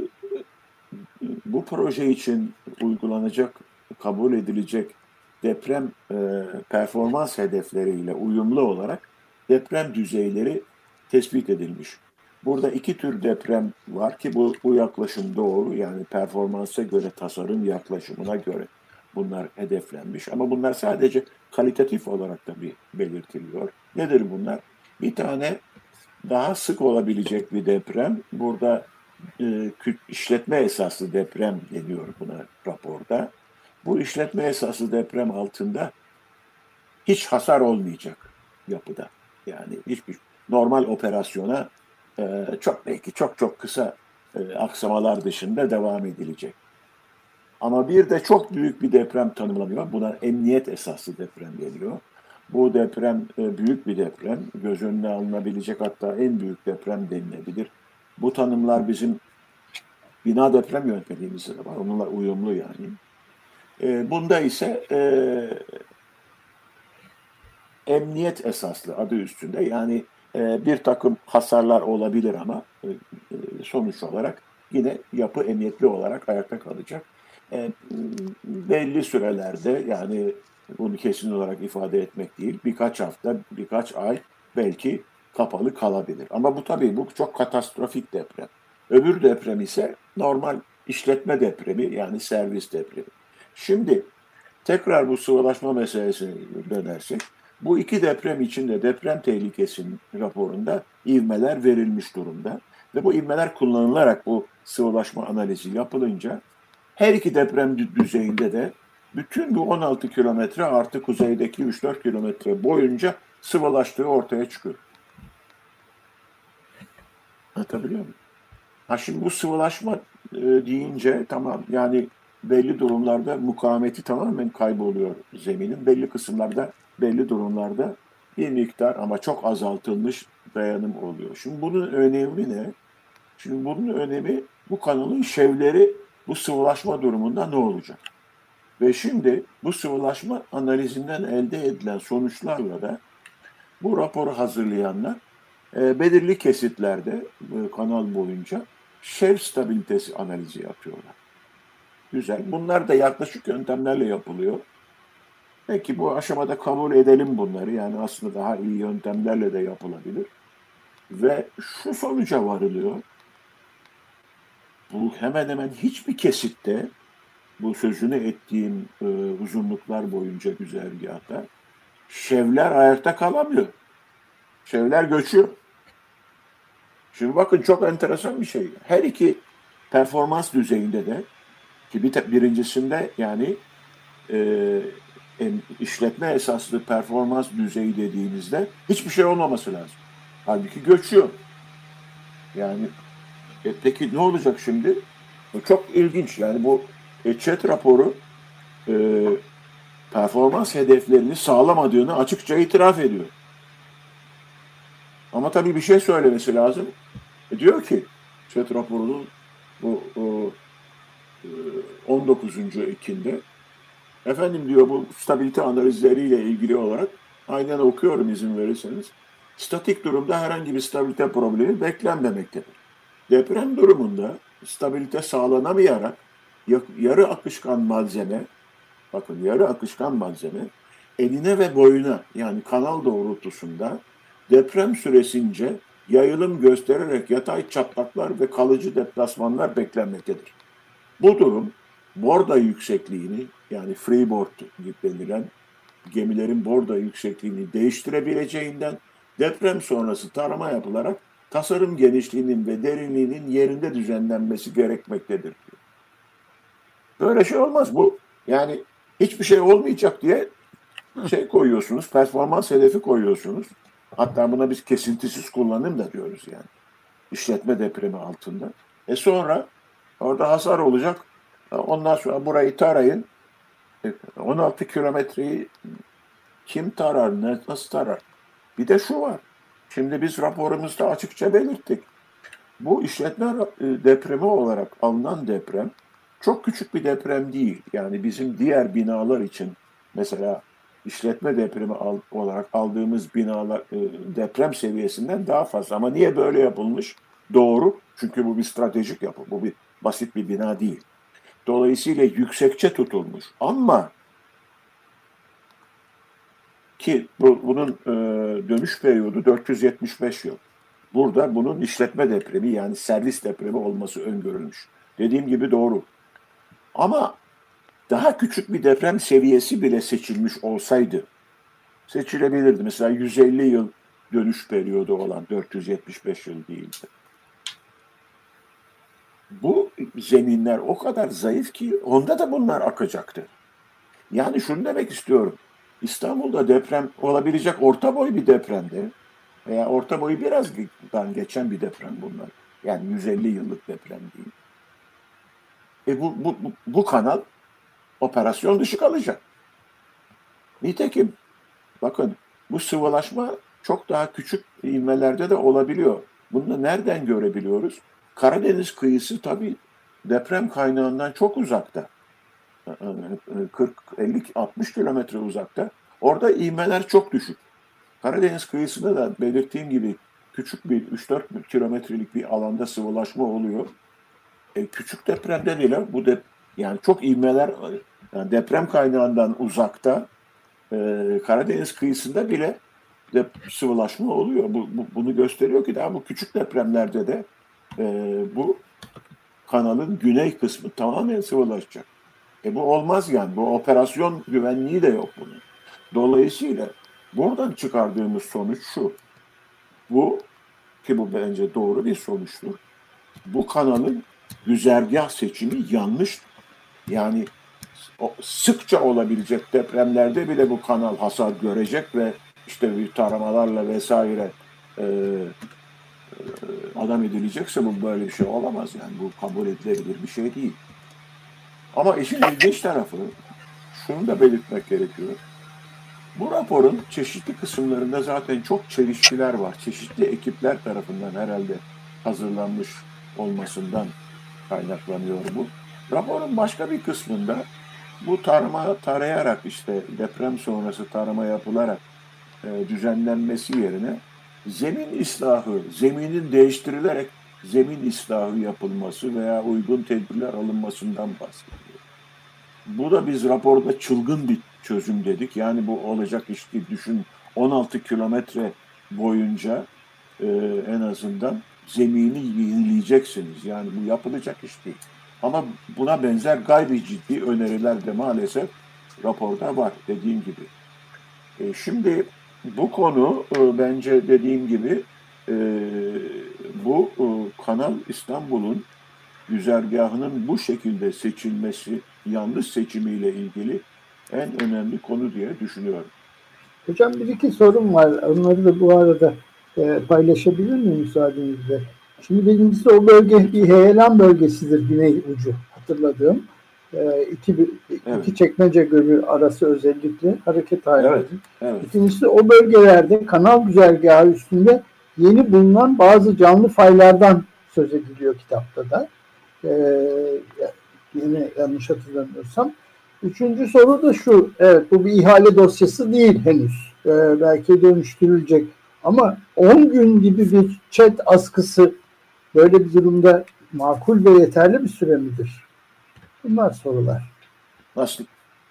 bu proje için uygulanacak, kabul edilecek deprem e, performans hedefleriyle uyumlu olarak deprem düzeyleri tespit edilmiş. Burada iki tür deprem var ki bu, bu yaklaşım doğru, yani performansa göre, tasarım yaklaşımına göre bunlar hedeflenmiş. Ama bunlar sadece kalitatif olarak da bir belirtiliyor. Nedir bunlar? Bir tane daha sık olabilecek bir deprem. Burada e, işletme esaslı deprem deniyor buna raporda. Bu işletme esaslı deprem altında hiç hasar olmayacak yapıda. Yani hiçbir normal operasyona e, çok belki çok çok kısa e, aksamalar dışında devam edilecek. Ama bir de çok büyük bir deprem tanımlanıyor. Buna emniyet esaslı deprem deniyor. Bu deprem e, büyük bir deprem. Göz önüne alınabilecek, hatta en büyük deprem denilebilir. Bu tanımlar bizim bina deprem yönetmeliğimizde de var. Onunla uyumlu yani. E, bunda ise e, emniyet esaslı adı üstünde. Yani e, bir takım hasarlar olabilir ama e, sonuç olarak yine yapı emniyetli olarak ayakta kalacak. E, belli sürelerde, yani bunu kesin olarak ifade etmek değil, birkaç hafta, birkaç ay, belki kapalı kalabilir. Ama bu tabii bu çok katastrofik deprem. Öbür deprem ise normal işletme depremi, yani servis depremi. Şimdi tekrar bu sıvılaşma meselesine dönersek, bu iki deprem içinde deprem tehlikesinin raporunda ivmeler verilmiş durumda. Ve bu ivmeler kullanılarak bu sıvılaşma analizi yapılınca her iki deprem düzeyinde de bütün bu on altı kilometre artı kuzeydeki üç dört kilometre boyunca sıvılaştığı ortaya çıkıyor. Anlatabiliyor muyum? Ha şimdi bu sıvılaşma e, deyince tamam, yani belli durumlarda mukavemeti tamamen kayboluyor zeminin. Belli kısımlarda, belli durumlarda bir miktar ama çok azaltılmış dayanım oluyor. Şimdi bunun önemi ne? Şimdi bunun önemi, bu kanalın şevleri bu sıvılaşma durumunda ne olacak? Ve şimdi bu sıvılaşma analizinden elde edilen sonuçlarla da bu raporu hazırlayanlar e, belirli kesitlerde e, kanal boyunca şev stabilitesi analizi yapıyorlar. Güzel. Bunlar da yaklaşık yöntemlerle yapılıyor. Peki bu aşamada kabul edelim bunları. Yani aslında daha iyi yöntemlerle de yapılabilir. Ve şu sonuca varılıyor. Bu hemen hemen hiçbir kesitte, bu sözünü ettiğim e, uzunluklar boyunca güzergahta şevler ayakta kalamıyor. Şevler göçüyor. Şimdi bakın, çok enteresan bir şey. Her iki performans düzeyinde de, ki bir birincisinde yani e, işletme esaslı performans düzeyi dediğimizde hiçbir şey olmaması lazım. Halbuki göçüyor. Yani e, peki ne olacak şimdi? Çok ilginç. Yani bu ÇED raporu e, performans hedeflerini sağlamadığını açıkça itiraf ediyor. Ama tabii bir şey söylemesi lazım. E, diyor ki ÇED raporunun bu o, on dokuzuncu ekinde, efendim diyor, bu stabilite analizleriyle ilgili olarak aynen okuyorum izin verirseniz. Statik durumda herhangi bir stabilite problemi beklenmemektedir. Deprem durumunda stabilite sağlanamayarak yarı akışkan malzeme, bakın yarı akışkan malzeme enine ve boyuna, yani kanal doğrultusunda deprem süresince yayılım göstererek yatay çatlaklar ve kalıcı deplasmanlar beklenmektedir. Bu durum borda yüksekliğini, yani freeboard denilen gemilerin borda yüksekliğini değiştirebileceğinden deprem sonrası tarama yapılarak tasarım genişliğinin ve derinliğinin yerinde düzenlenmesi gerekmektedir. Böyle şey olmaz bu. Yani hiçbir şey olmayacak diye şey koyuyorsunuz, performans hedefi koyuyorsunuz. Hatta buna biz kesintisiz kullanım da diyoruz yani. İşletme depremi altında. E sonra orada hasar olacak. Ondan sonra burayı tarayın. on altı kilometreyi kim tarar, nasıl tarar? Bir de şu var. Şimdi biz raporumuzda açıkça belirttik. Bu işletme depremi olarak alınan deprem çok küçük bir deprem değil. Yani bizim diğer binalar için mesela işletme depremi al, olarak aldığımız binalar e, deprem seviyesinden daha fazla. Ama niye böyle yapılmış? Doğru. Çünkü bu bir stratejik yapı. Bu bir basit bir bina değil. Dolayısıyla yüksekçe tutulmuş. Ama ki bu, bunun e, dönüş periyodu dört yüz yetmiş beş yıl. Burada bunun işletme depremi, yani servis depremi olması öngörülmüş. Dediğim gibi doğru. Ama daha küçük bir deprem seviyesi bile seçilmiş olsaydı seçilebilirdi. Mesela yüz elli yıl dönüş periyodu olan dört yüz yetmiş beş yıl değildi. Bu zeminler o kadar zayıf ki onda da bunlar akacaktı. Yani şunu demek istiyorum. İstanbul'da deprem olabilecek orta boy bir depremde veya orta boyu birazdan geçen bir deprem bunlar. Yani yüz elli yıllık deprem değil. E bu, bu, bu, bu kanal operasyon dışı kalacak. Nitekim bakın, bu sıvılaşma çok daha küçük ivmelerde de olabiliyor. Bunu da nereden görebiliyoruz? Karadeniz kıyısı tabii deprem kaynağından çok uzakta. kırk, elli, altmış kilometre uzakta. Orada ivmeler çok düşük. Karadeniz kıyısında da belirttiğim gibi küçük bir üç dört kilometrelik bir alanda sıvılaşma oluyor. E, küçük depremde bile bu de, yani çok ivmeler, yani deprem kaynağından uzakta e, Karadeniz kıyısında bile de sıvılaşma oluyor. Bu, bu bunu gösteriyor ki daha bu küçük depremlerde de e, bu kanalın güney kısmı tamamen sıvılaşacak. E bu olmaz yani. Bu operasyon güvenliği de yok bunun. Dolayısıyla buradan çıkardığımız sonuç şu. Bu ki bu bence doğru bir sonuçtur. Bu kanalın güzergah seçimi yanlış. Yani o sıkça olabilecek depremlerde bile bu kanal hasar görecek ve işte bir taramalarla vesaire e, e, adam edilecekse bu böyle bir şey olamaz yani. Bu kabul edilebilir bir şey değil. Ama işin ilginç tarafı, şunu da belirtmek gerekiyor. Bu raporun çeşitli kısımlarında zaten çok çelişkiler var. Çeşitli ekipler tarafından herhalde hazırlanmış olmasından kaynaklanıyor bu. Raporun başka bir kısmında bu tarama tarayarak işte deprem sonrası tarama yapılarak e, düzenlenmesi yerine zemin ıslahı, zeminin değiştirilerek zemin ıslahı yapılması veya uygun tedbirler alınmasından bahsediyor. Bu da biz raporda çılgın bir çözüm dedik. Yani bu olacak iş değil. Düşün on altı kilometre boyunca e, en azından zemini yenileyeceksiniz. Yani bu yapılacak iş değil. Ama buna benzer gayri ciddi öneriler de maalesef raporda var dediğim gibi. E, şimdi bu konu e, bence dediğim gibi e, bu e, Kanal İstanbul'un güzergahının bu şekilde seçilmesi, yanlış seçimiyle ilgili en önemli konu diye düşünüyorum. Hocam bir iki sorum var. Onları da bu arada e, paylaşabilir miyim müsaadenizle? Şimdi birincisi o bölge bir heyelan bölgesidir güney ucu hatırladığım. E, iki, evet. iki Çekmece Gölü arası özellikle hareket halinde. Evet, evet. İkincisi o bölgelerde kanal güzergahı üstünde yeni bulunan bazı canlı faylardan söz ediliyor kitapta da. Ee, yine yanlış hatırlamıyorsam. Üçüncü soru da şu. Evet bu bir ihale dosyası değil henüz. Ee, belki dönüştürülecek. Ama on gün gibi bir chat askısı böyle bir durumda makul ve yeterli bir süre midir? Bunlar sorular. Nasıl?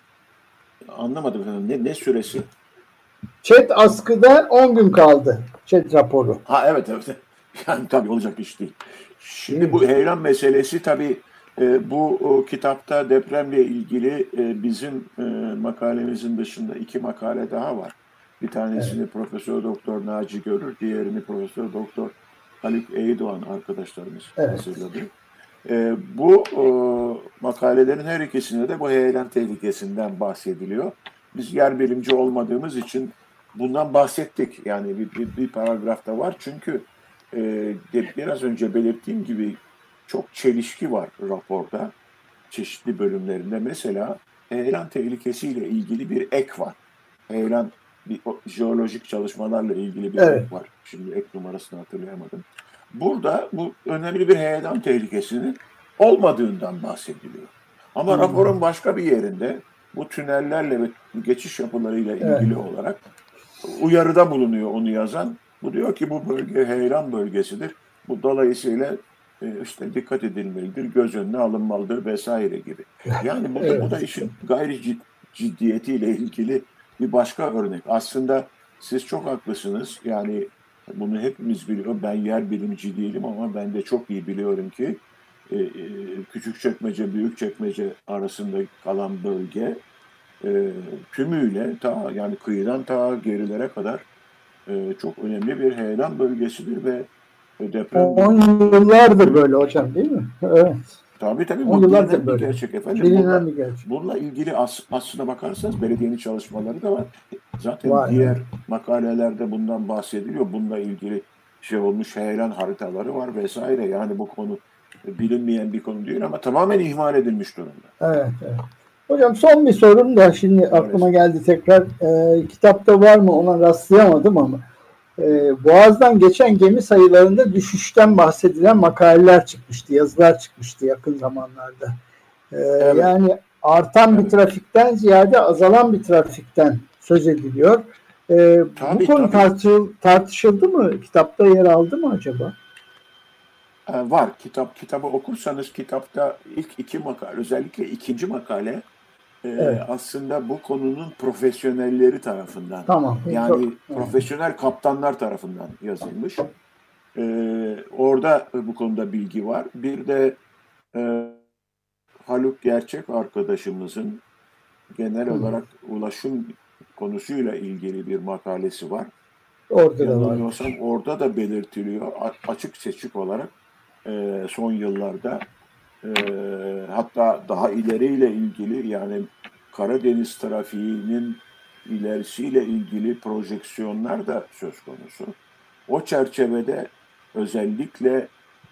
Anlamadım efendim. Ne, ne süresi? Chat askıda on gün kaldı. Chat raporu. Ha evet evet. Yani tabii olacak iş değil. Şimdi bu heyelan meselesi tabii e, bu o, kitapta depremle ilgili e, bizim e, makalemizin dışında iki makale daha var. Bir tanesini evet. Profesör Doktor Naci Görür, diğerini Profesör Doktor Haluk Eydoğan arkadaşlarımız evet. hazırladı. E, bu e, makalelerin her ikisinde de bu heyelan tehlikesinden bahsediliyor. Biz yer bilimci olmadığımız için bundan bahsettik. Yani bir, bir, bir paragrafta var. Çünkü e, biraz önce belirttiğim gibi çok çelişki var raporda. Çeşitli bölümlerinde. Mesela heyelan tehlikesiyle ilgili bir ek var. Heyelan bir, o, jeolojik çalışmalarla ilgili bir evet. ek var. Şimdi ek numarasını hatırlayamadım. Burada bu önemli bir heyelan tehlikesinin olmadığından bahsediliyor. Ama hmm. raporun başka bir yerinde bu tünellerle ve geçiş yapılarıyla ilgili evet. olarak uyarıda bulunuyor onu yazan. Bu diyor ki bu bölge heyelan bölgesidir. Bu dolayısıyla işte dikkat edilmelidir, göz önüne alınmalıdır vesaire gibi. Yani bu, evet. bu da işin gayri ciddiyetiyle ilgili bir başka örnek. Aslında siz çok haklısınız. Yani bunu hepimiz biliyor. Ben yer bilimci değilim ama ben de çok iyi biliyorum ki Küçükçekmece, Büyükçekmece arasında kalan bölge e, tümüyle ta yani kıyıdan ta gerilere kadar e, çok önemli bir heyelan bölgesidir ve deprem... on yıllardır böyle hocam değil mi? Evet. Tabii tabii. Bu bilinen bir gerçek efendim. Bununla, bir gerçek. Bununla ilgili as, aslına bakarsanız belediyenin çalışmaları da var. Zaten var, diğer yani. makalelerde bundan bahsediliyor. Bununla ilgili şey olmuş heyelan haritaları var vesaire. Yani bu konu bilinmeyen bir konu değil ama tamamen ihmal edilmiş durumda. Evet, evet. Hocam son bir sorum da şimdi aklıma evet. geldi tekrar. Ee, kitapta var mı ona rastlayamadım ama e, Boğaz'dan geçen gemi sayılarında düşüşten bahsedilen makaleler çıkmıştı, yazılar çıkmıştı yakın zamanlarda. Ee, evet. Yani artan evet. bir trafikten ziyade azalan bir trafikten söz ediliyor. Ee, tabii, bu konu tartışıl, tartışıldı mı? Kitapta yer aldı mı acaba? Var. Kitap kitabı okursanız kitapta ilk iki makale, özellikle ikinci makale Evet. aslında bu konunun profesyonelleri tarafından, Tamam. yani Çok- profesyonel kaptanlar tarafından yazılmış. E, orada bu konuda bilgi var. Bir de e, Haluk Gerçek arkadaşımızın genel Hı. olarak ulaşım konusuyla ilgili bir makalesi var. Orada da var. Yanılmıyorsam orada da belirtiliyor a- açık seçik olarak e, son yıllarda e, hatta daha ileriyle ilgili, yani Karadeniz trafiğinin ilerisiyle ilgili projeksiyonlar da söz konusu. O çerçevede özellikle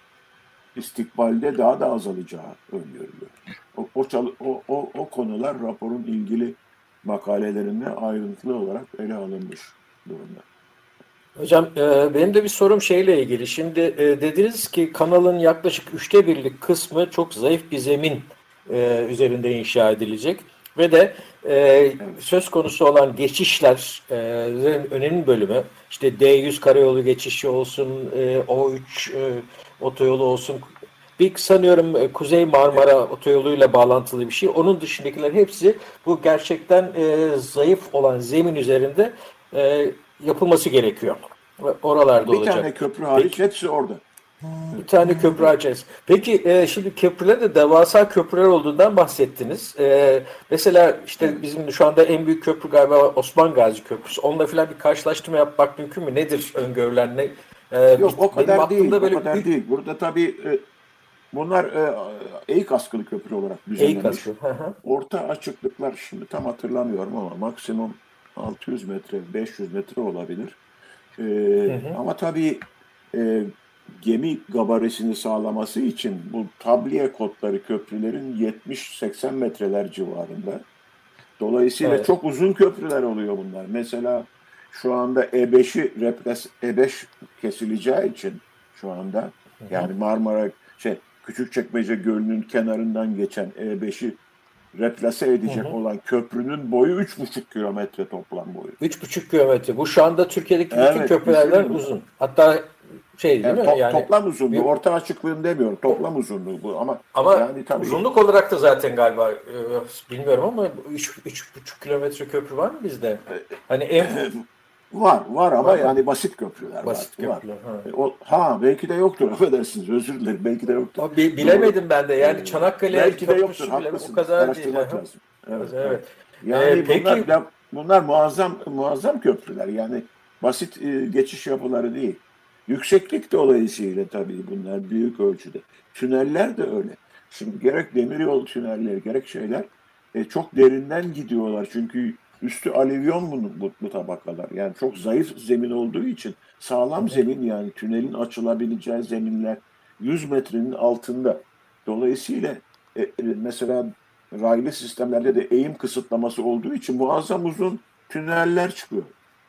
istikbalde daha da azalacağı öngörülüyor. O, o, çal- o, o, o konular raporun ilgili makalelerinde ayrıntılı olarak ele alınmış durumda. Hocam e, benim de bir sorum şeyle ilgili. Şimdi e, dediniz ki kanalın yaklaşık üçte birlik kısmı çok zayıf bir zemin e, üzerinde inşa edilecek. Ve de e, söz konusu olan geçişler e, önemli bölümü işte D yüz karayolu geçişi olsun, e, O üç e, otoyolu olsun. Bir sanıyorum e, Kuzey Marmara otoyoluyla bağlantılı bir şey. Onun dışındakiler hepsi bu gerçekten e, zayıf olan zemin üzerinde e, yapılması gerekiyor. Ve oralarda Bir olacak. tane köprü hariç Peki, hepsi orada. bir tane köprü açacağız. Peki e, şimdi köprüler de devasa köprüler olduğundan bahsettiniz. E, mesela işte bizim şu anda en büyük köprü galiba Osman Gazi Köprüsü. Onunla falan bir karşılaştırma yapmak mümkün mü? Nedir öngörülen ne? E, Yok o benim kadar değil, aklımda o böyle kadar büyük değil. Burada tabii e, bunlar e, eğik askılı köprü olarak eğik düzenlenmiş. askı. Hı hı. Orta açıklıklar şimdi tam hatırlamıyorum ama maksimum altı yüz metre, beş yüz metre olabilir. E, Hı hı. ama tabii e, gemi gabarisini sağlaması için bu tabliye kotları köprülerin yetmiş seksen metreler civarında. Dolayısıyla Evet. çok uzun köprüler oluyor bunlar. Mesela şu anda E beşi repres E beş kesileceği için şu anda, yani Marmara şey Küçükçekmece Gölü'nün kenarından geçen E beşi replase Hı edecek hı. olan köprünün boyu üç buçuk kilometre toplam boyu. Üç buçuk kilometre. Bu şu anda Türkiye'deki bütün Evet, köprülerden düşünün. uzun. Hatta şey değil Yani mi? to- Yani toplam uzunluğu, bir, orta açıklığını demiyorum. Toplam uzunluğu bu ama ama yani tabii uzunluk olarak da zaten galiba e, bilmiyorum ama üç üç buçuk kilometre köprü var mı bizde? Hani en var var ama var mı? yani basit köprüler var. Basit Var. köprüler. Ha. E, O, ha belki de yoktur, affedersiniz, özür dilerim, belki de yoktur. Ama bi- Doğru. bilemedim ben de. Yani Ee, Çanakkale belki de yoktur, Köprüsü bile o haklısınız. kadar değil. Hı Araştırmak hı. lazım. Evet, evet. Evet. E, Yani peki bunlar da- bunlar muazzam muazzam köprüler. Yani basit e, geçiş yapıları değil. Yükseklik dolayısıyla tabii bunlar büyük ölçüde. Tüneller de öyle. Şimdi gerek demiryolu tünelleri gerek şeyler e, çok derinden gidiyorlar. Çünkü üstü alüvyon bu, bu, bu tabakalar. Yani çok zayıf zemin olduğu için sağlam zemin, yani tünelin açılabileceği zeminler yüz metrenin altında. Dolayısıyla e, e, mesela raylı sistemlerde de eğim kısıtlaması olduğu için muazzam uzun tüneller çıkıyor.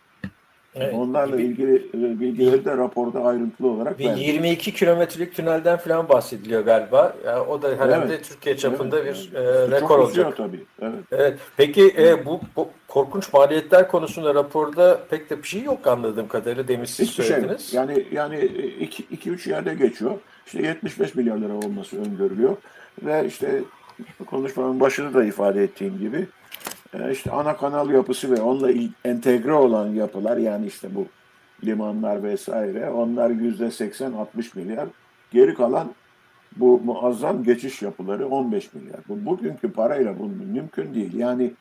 evet, Onlarla bir, ilgili e, bilgileri de raporda ayrıntılı olarak bir vermiş. yirmi iki kilometrelik tünelden falan bahsediliyor galiba. Yani o da herhalde Evet, Türkiye çapında evet. bir Yani e, işte rekor çok uzuyor olacak. tabii. Evet. Evet. Peki e, bu, bu korkunç maliyetler konusunda raporda pek de bir şey yok anladığım kadarıyla, demin siz Hiçbir şey yok. söylediniz. Yani yani iki üç yerde geçiyor. İşte yetmiş beş milyar lira olması öngörülüyor. Ve işte konuşmanın başında da ifade ettiğim gibi e, işte ana kanal yapısı ve onunla il- entegre olan yapılar, yani işte bu limanlar vesaire, onlar yüzde seksen altmış milyar. Geri kalan bu muazzam geçiş yapıları on beş milyar. Bu bugünkü parayla bu mümkün değil. Yani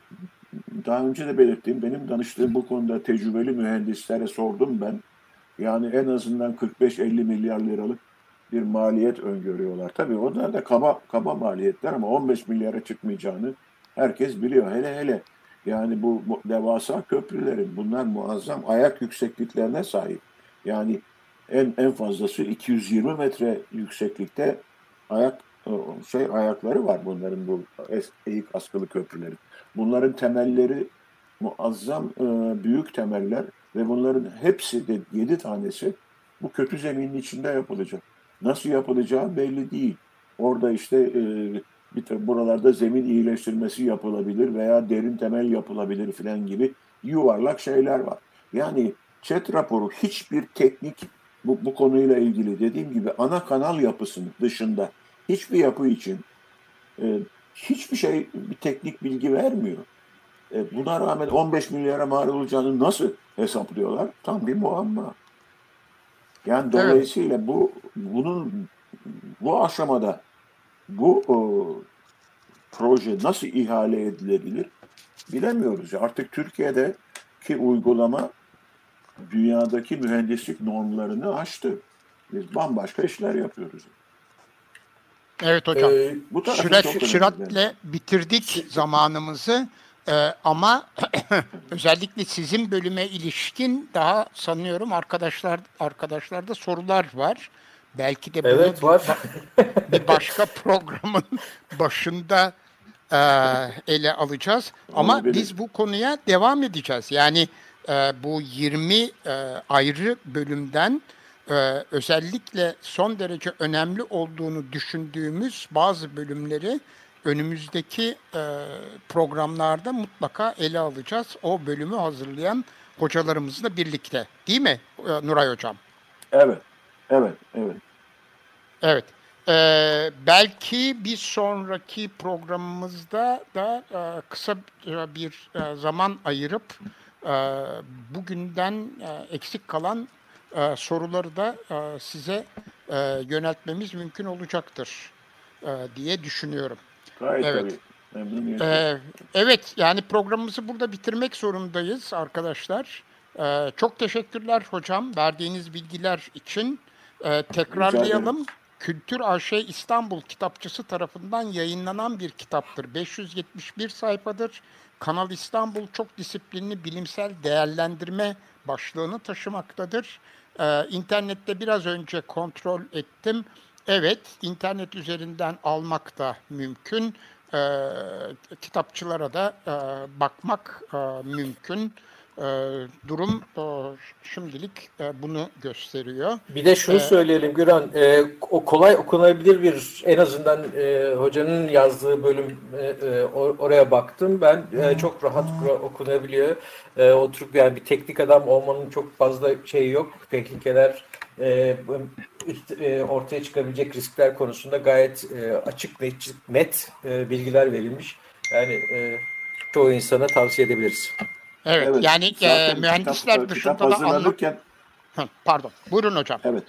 daha önce de belirttiğim, benim danıştığım bu konuda tecrübeli mühendislere sordum ben. Yani en azından kırk beş elli milyar liralık bir maliyet öngörüyorlar. Tabii onlar da kaba kaba maliyetler ama on beş milyara çıkmayacağını herkes biliyor. Hele hele yani bu, bu devasa köprülerin, bunlar muazzam ayak yüksekliklerine sahip. Yani en en fazlası iki yüz yirmi metre yükseklikte ayak şey ayakları var bunların, bu es- eğik askılı köprülerin. Bunların temelleri muazzam e, büyük temeller ve bunların hepsi de yedi tanesi bu kötü zeminin içinde yapılacak. Nasıl yapılacağı belli değil. Orada işte e, bir tar- buralarda zemin iyileştirmesi yapılabilir veya derin temel yapılabilir filan gibi yuvarlak şeyler var. Yani ÇED raporu hiçbir teknik bu, bu konuyla ilgili, dediğim gibi ana kanal yapısının dışında hiçbir yapı için e, hiçbir şey bir teknik bilgi vermiyor. E, buna rağmen on beş milyara mal olacağını nasıl hesaplıyorlar? Tam bir muamma. Yani dolayısıyla evet. bu bunun bu aşamada bu o, proje nasıl ihale edilebilir bilemiyoruz. Artık Türkiye'deki uygulama dünyadaki mühendislik normlarını aştı. Biz bambaşka işler yapıyoruz. Evet hocam. Ee, bu Sürat, süratle bitirdik zamanımızı. Ee, ama özellikle sizin bölüme ilişkin daha sanıyorum arkadaşlar arkadaşlarda sorular var. Belki de bunu evet, var. bir başka programın başında e, ele alacağız. Ama Olabilir. Biz bu konuya devam edeceğiz. Yani e, bu yirmi e, ayrı bölümden e, özellikle son derece önemli olduğunu düşündüğümüz bazı bölümleri önümüzdeki e, programlarda mutlaka ele alacağız. O bölümü hazırlayan hocalarımızla birlikte. Değil mi e, Nuray Hocam? Evet, evet, evet. Evet. Ee, belki bir sonraki programımızda da e, kısa bir e, zaman ayırıp e, bugünden e, eksik kalan e, soruları da e, size e, yöneltmemiz mümkün olacaktır e, diye düşünüyorum. Gayet evet. tabii. Ee, evet, yani programımızı burada bitirmek zorundayız arkadaşlar. Ee, çok teşekkürler hocam verdiğiniz bilgiler için. Ee, tekrarlayalım. Kültür A Ş İstanbul Kitapçısı tarafından yayınlanan bir kitaptır. beş yüz yetmiş bir sayfadır. Kanal İstanbul çok disiplinli bilimsel değerlendirme başlığını taşımaktadır. Ee, internette biraz önce kontrol ettim. Evet, internet üzerinden almak da mümkün. E, kitapçılara da e, bakmak e, mümkün. E, durum e, şimdilik e, bunu gösteriyor. Bir de şunu ee, söyleyelim Güran, e, o kolay okunabilir bir, en azından e, hocanın yazdığı bölüm e, e, oraya baktım ben, e, çok rahat okunabiliyor. E, oturup yani bir teknik adam olmanın çok fazla şeyi yok, tehlikeler e, e, ortaya çıkabilecek riskler konusunda gayet e, açık net, net e, bilgiler verilmiş. Yani e, çoğu insana tavsiye edebiliriz. Evet, evet, yani e, mühendisler kitap, dışında kitap da hazırlanırken anla... Pardon, buyurun hocam. Evet.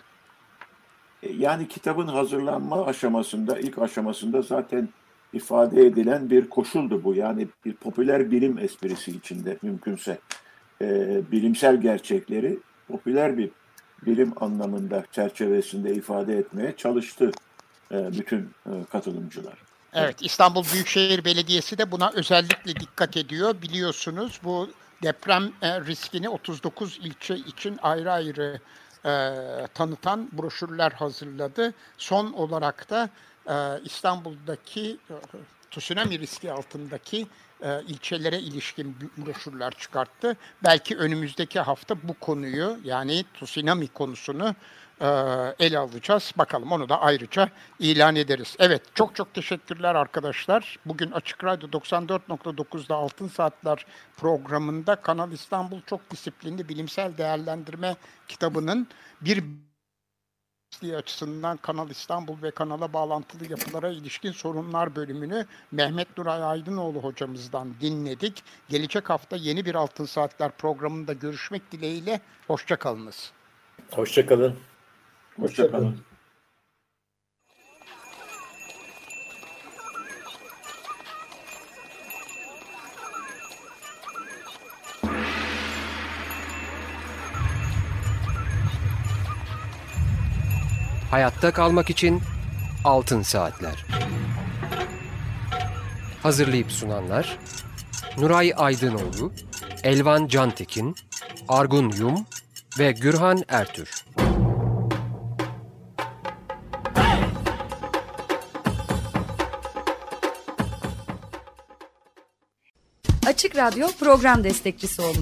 Yani kitabın hazırlanma aşamasında, ilk aşamasında zaten ifade edilen bir koşuldu bu. Yani bir popüler bilim esprisi içinde mümkünse e, bilimsel gerçekleri popüler bir bilim anlamında çerçevesinde ifade etmeye çalıştı e, bütün e, katılımcılar. Evet, İstanbul Büyükşehir Belediyesi de buna özellikle dikkat ediyor. Biliyorsunuz bu deprem e, riskini otuz dokuz ilçe için ayrı ayrı e, tanıtan broşürler hazırladı. Son olarak da e, İstanbul'daki e, tsunami riski altındaki e, ilçelere ilişkin broşürler çıkarttı. Belki önümüzdeki hafta bu konuyu, yani tsunami konusunu e, ele alacağız. Bakalım, onu da ayrıca ilan ederiz. Evet, çok çok teşekkürler arkadaşlar. Bugün Açık Radyo doksan dört nokta dokuz'da Altın Saatler programında Kanal İstanbul Çok Disiplinli Bilimsel Değerlendirme kitabının bir açısından Kanal İstanbul ve kanala bağlantılı yapılara ilişkin sorunlar bölümünü Mehmet Nuray Aydınoğlu hocamızdan dinledik. Gelecek hafta yeni bir Altın Saatler programında görüşmek dileğiyle. Hoşça kalınız. Hoşça kalın. Hoşça kalın. Hayatta kalmak için Altın Saatler. Hazırlayıp sunanlar Nuray Aydınoğlu, Elvan Cantekin, Argun Yum ve Gürhan Ertür. Açık Radyo program destekçisi olun.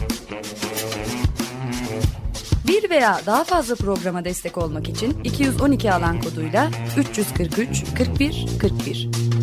Bir veya daha fazla programa destek olmak için iki yüz on iki alan koduyla üç yüz kırk üç kırk bir kırk bir.